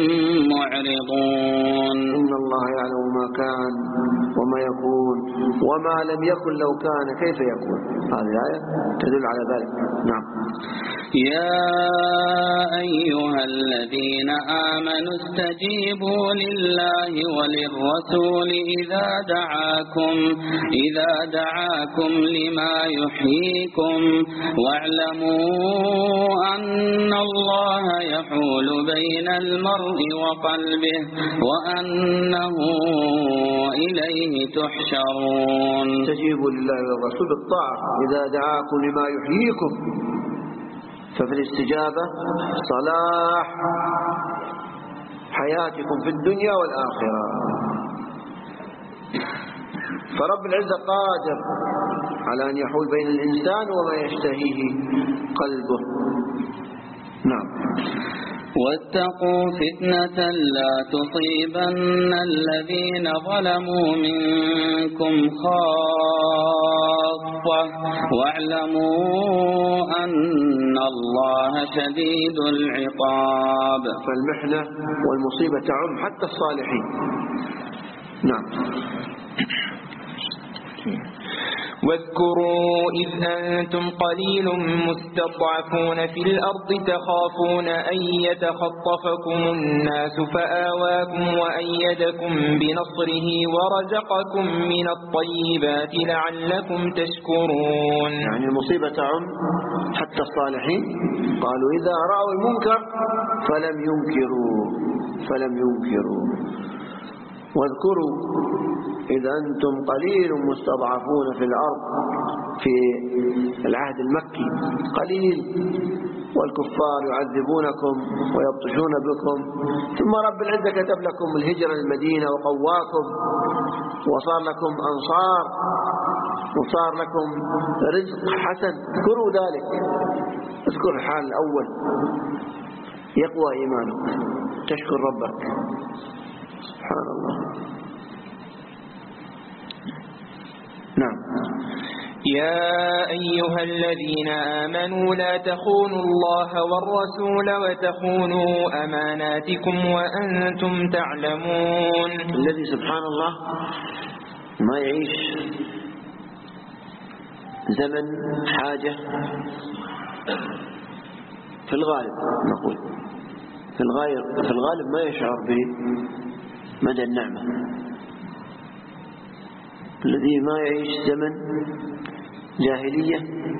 معرضون. إن الله يعلم ما كان وما يكون وما لم يكن لو كان كيف يكون. هذه الآية تدل على ذلك. نعم. يا أيها الذين آمنوا استجيبوا لله وللرسول إذا دعاكم إذا دعاكم لما يحييكم واعلموا أن الله يحول بين المرء وقلبه وأنه إليه تحشرون. استجيبوا لله والرسول بالطاعة إذا دعاكم لما يحييكم، ففي الاستجابة صلاح حياتكم في الدنيا والآخرة. فرب العزة قادر على أن يحول بين الإنسان وما يشتهيه قلبه. نعم. واتقوا فتنة لا تصيبن الذين ظلموا منكم خاصة واعلموا أن الله شديد العقاب. فالمحنة والمصيبة تعم حتى الصالحين. نعم. واذكروا إذ أنتم قليل مستضعفون في الأرض تخافون أن يتخطفكم الناس فآواكم وأيدكم بنصره ورزقكم من الطيبات لعلكم تشكرون. يعني المصيبة تعم حتى الصالحين. قالوا إذا رأوا المنكر فلم ينكروا فلم ينكروا. واذكروا إذا أنتم قليل مستضعفون في الأرض في العهد المكي، قليل والكفار يعذبونكم ويبطشون بكم، ثم رب العزة كتب لكم الهجرة للمدينة وقواكم وصار لكم أنصار وصار لكم رزق حسن، اذكروا ذلك، اذكر الحال الأول يقوى إيمانك، تشكر ربك. سبحان الله. نعم. يا أيها الذين آمنوا لا تخونوا الله والرسول وتخونوا أماناتكم وأنتم تعلمون. الذي سبحان الله ما يعيش زمن حاجة في الغالب، نقول في الغالب في الغالب ما يشعر بمدى النعمة. الذي ما يعيش زمن جاهلية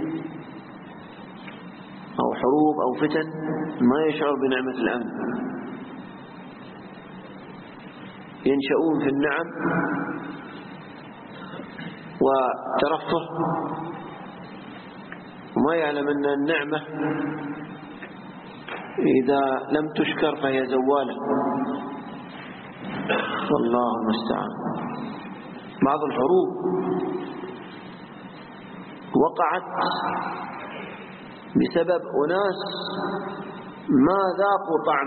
أو حروب أو فتن ما يشعر بنعمة الأمن. ينشؤون في النعم وترفه وما يعلم أن النعمة إذا لم تشكر فهي زوالة، والله المستعان. بعض الحروب وقعت بسبب أناس ما ذاقوا طعم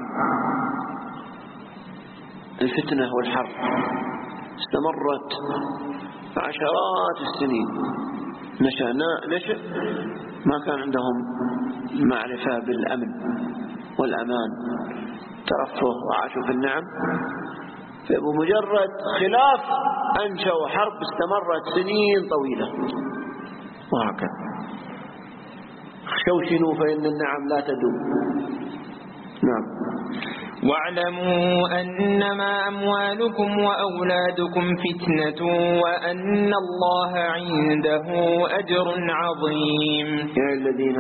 الفتنة والحرب، استمرت عشرات السنين، نشأ نشأ ما كان عندهم معرفة بالأمن والأمان، ترفه وعاشوا في النعم، فبمجرد خلاف أنشأوا حرب استمرت سنين طويلة، وهكذا. شوشنوا فإن النعم لا تدوم. نعم. واعلموا أنما أموالكم وأولادكم فتنة وأن الله عنده أجر عظيم. يا الذين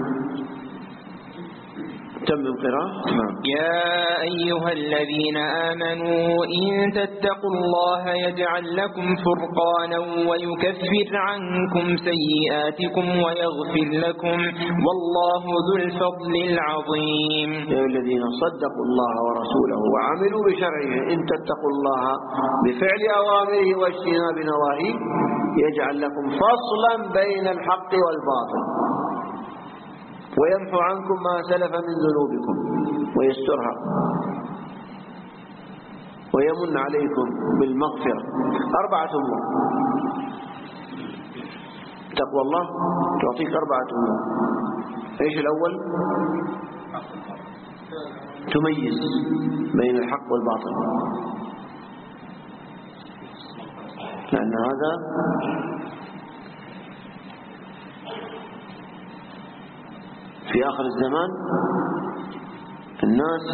تم القراءة. يا أيها الذين آمنوا إن تتقوا الله يجعل لكم فرقانا ويكفر عنكم سيئاتكم ويغفر لكم والله ذو الفضل العظيم. يا الذين صدقوا الله ورسوله وعملوا بشرعه إن تتقوا الله بفعل أوامره واجتناب نواهيه يجعل لكم فصلا بين الحق والباطل ويمحو عنكم ما سلف من ذنوبكم ويسترها ويمن عليكم بالمغفرة. أربعة أمور تقوى الله تعطيك أربعة أمور. إيش الأول؟ تميز بين الحق والباطل، لأن هذا في آخر الزمان الناس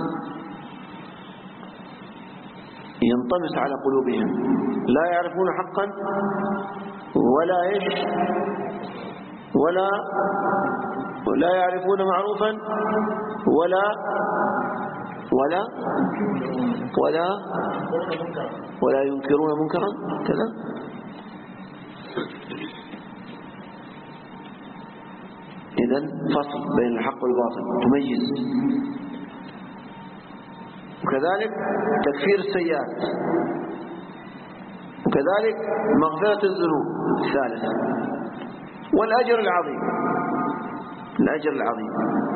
ينطمس على قلوبهم، لا يعرفون حقا ولا إيش ولا ولا يعرفون معروفا ولا ولا ولا ولا ينكرون منكرا كذا. إذن فصل بين الحق والباطل، تميز. وكذلك تكفير السيئات، وكذلك مغفرة الذنوب الثالثة، والأجر العظيم، الأجر العظيم.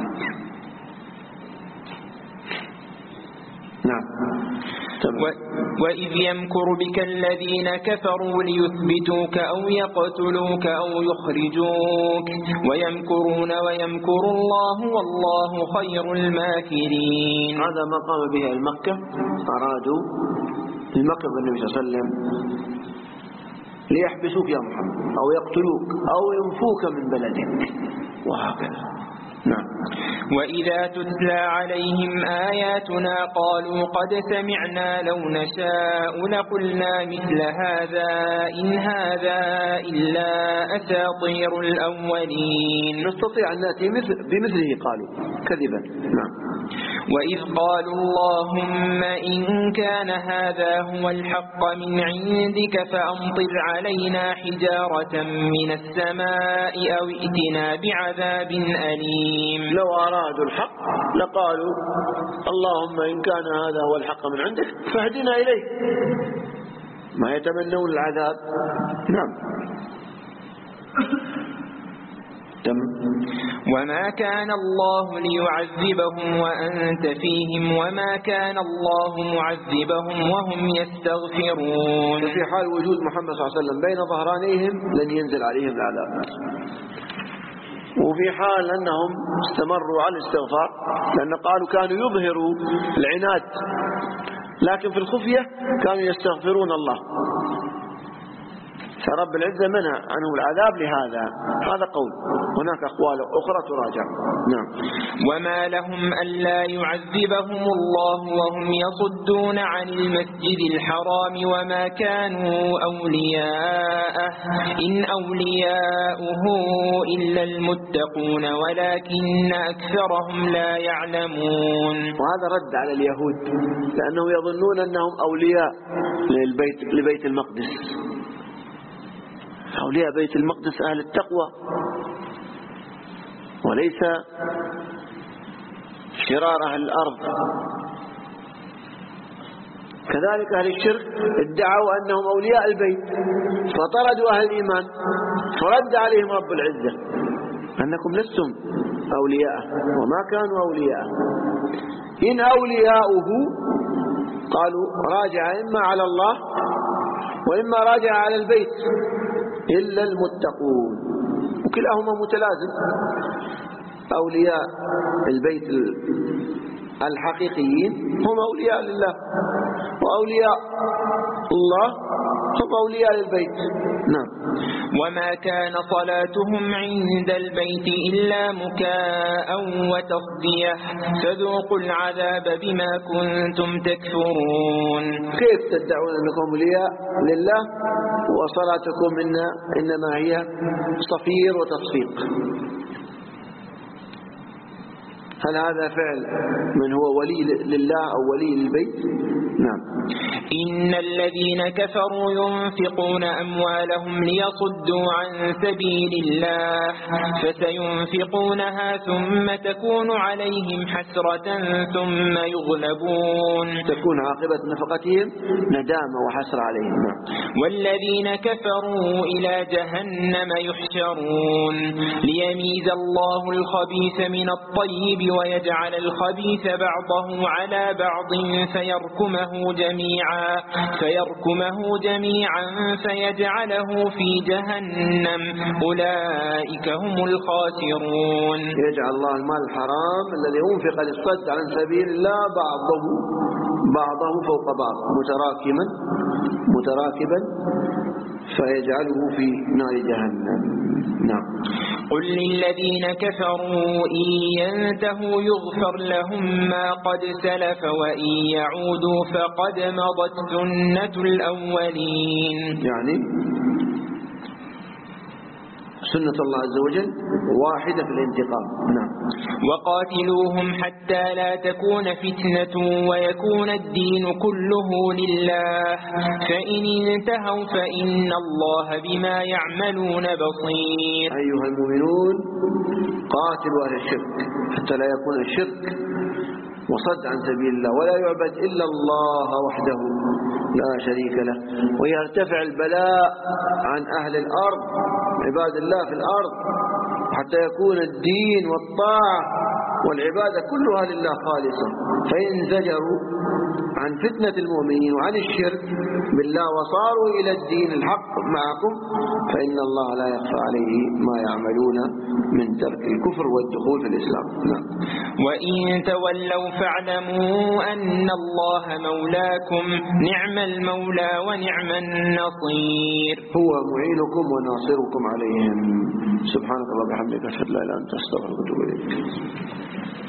نعم. وإذ يمكر بك الذين كفروا ليثبتوك أو يقتلوك أو يخرجوك ويمكرون ويمكر الله والله خير الماكرين. هذا ما قام به المكة، أرادوا المكر بالنبي صلى الله عليه وسلم ليحبسوك يا محمد أو يقتلوك أو ينفوك من بلدك وهكذا. نعم. وإذا تتلى عليهم آياتنا قالوا قد سمعنا لو نشاء لقلنا مثل هذا إن هذا إلا أساطير الأولين. نستطيع أن نأتي مثل بمثله قالوا كذبا. نعم. وإذ قالوا اللهم إن كان هذا هو الحق من عندك فأمطر علينا حجارة من السماء أو ائتنا بعذاب أليم. لو أرادوا الحق لقالوا اللهم إن كان هذا هو الحق من عندك فاهدنا إليه، ما يتمنون العذاب. نعم. وما كان الله ليعذبهم وأنت فيهم وما كان الله معذبهم وهم يستغفرون. في حال وجود محمد صلى الله عليه وسلم بين ظهرانيهم لن ينزل عليهم العذاب، وفي حال أنهم استمروا على الاستغفار، لأن قالوا كانوا يظهروا العناد لكن في الخفية كانوا يستغفرون الله، فرب العزة منع عنهم العذاب لهذا. هذا قول، هناك أقوال أخرى تراجع. نعم. وما لهم ألا يعذبهم الله وهم يصدون عن المسجد الحرام وما كانوا أولياءه إن أولياؤه إلا المتقون ولكن أكثرهم لا يعلمون. وهذا رد على اليهود لأنهم يظنون أنهم أولياء للبيت لبيت المقدس. أولياء بيت المقدس أهل التقوى وليس شرار أهل الأرض. كذلك أهل الشرك ادعوا أنهم أولياء البيت فطردوا أهل الإيمان، فرد عليهم رب العزة أنكم لستم أولياء وما كانوا أولياء إن أولياؤه. قالوا راجع إما على الله وإما راجع على البيت إلا المتقون، وكلاهما متلازم. أولياء البيت الحقيقيين هم أولياء لله، وأولياء الله هم أولياء للبيت. نعم. وما كان صلاتهم عند البيت إلا مكاء وتصدية فذوقوا العذاب بما كنتم تكفرون. كيف تدعون أنكم أولياء لله وصلاتكم إن إنما هي صفير وتصفيق؟ هل هذا فعل من هو ولي لله أو ولي للبيت؟ نعم. إن الذين كفروا ينفقون أموالهم ليصدوا عن سبيل الله فسينفقونها ثم تكون عليهم حسرة ثم يغلبون. تكون عاقبة نفقتهم ندامة وحسرة عليهم. والذين كفروا إلى جهنم يحشرون ليميز الله الخبيث من الطيب ويجعل الخبيث بعضه على بعض فيركمه جميعا فيركمه جميعا فيجعله في جهنم أولئك هم الخاسرون. يجعل الله المال الحرام الذي أنفق للصد عن سبيل الله بعضه بعضه فوق بعض متراكما متراكبا فيجعله في نار جهنم. نعم. قل للذين كفروا إن ينتهوا يغفر لهم ما قد سلف وإن يعودوا فقد مضت سنة الأولين. يعني سنة الله عز وجل واحدة في الانتقام. نعم. وقاتلوهم حتى لا تكون فتنة ويكون الدين كله لله فإن انتهوا فإن الله بما يعملون بصير. أيها المؤمنون قاتلوا أهل الشرك حتى لا يكون الشرك وصد عن سبيل الله ولا يعبد إلا الله وحده لا شريك له، ويرتفع البلاء عن أهل الأرض عباد الله في الأرض حتى يكون الدين والطاعة والعبادة كلها لله خالصة. فإن زجروا عن فتنة المؤمنين وعن الشرك بالله وصاروا إلى الدين الحق معكم فإن الله لا يخفى عليه ما يعملون من ترك الكفر والدخول في الإسلام. نعم. وإن تولوا فاعلموا أن الله مولاكم نعم المولى ونعم النصير. هو معينكم وناصركم عليهم. سبحانك الله وبحمدك أشهد أن لا إله إلا أنت أستغفرك وأتوب إليك.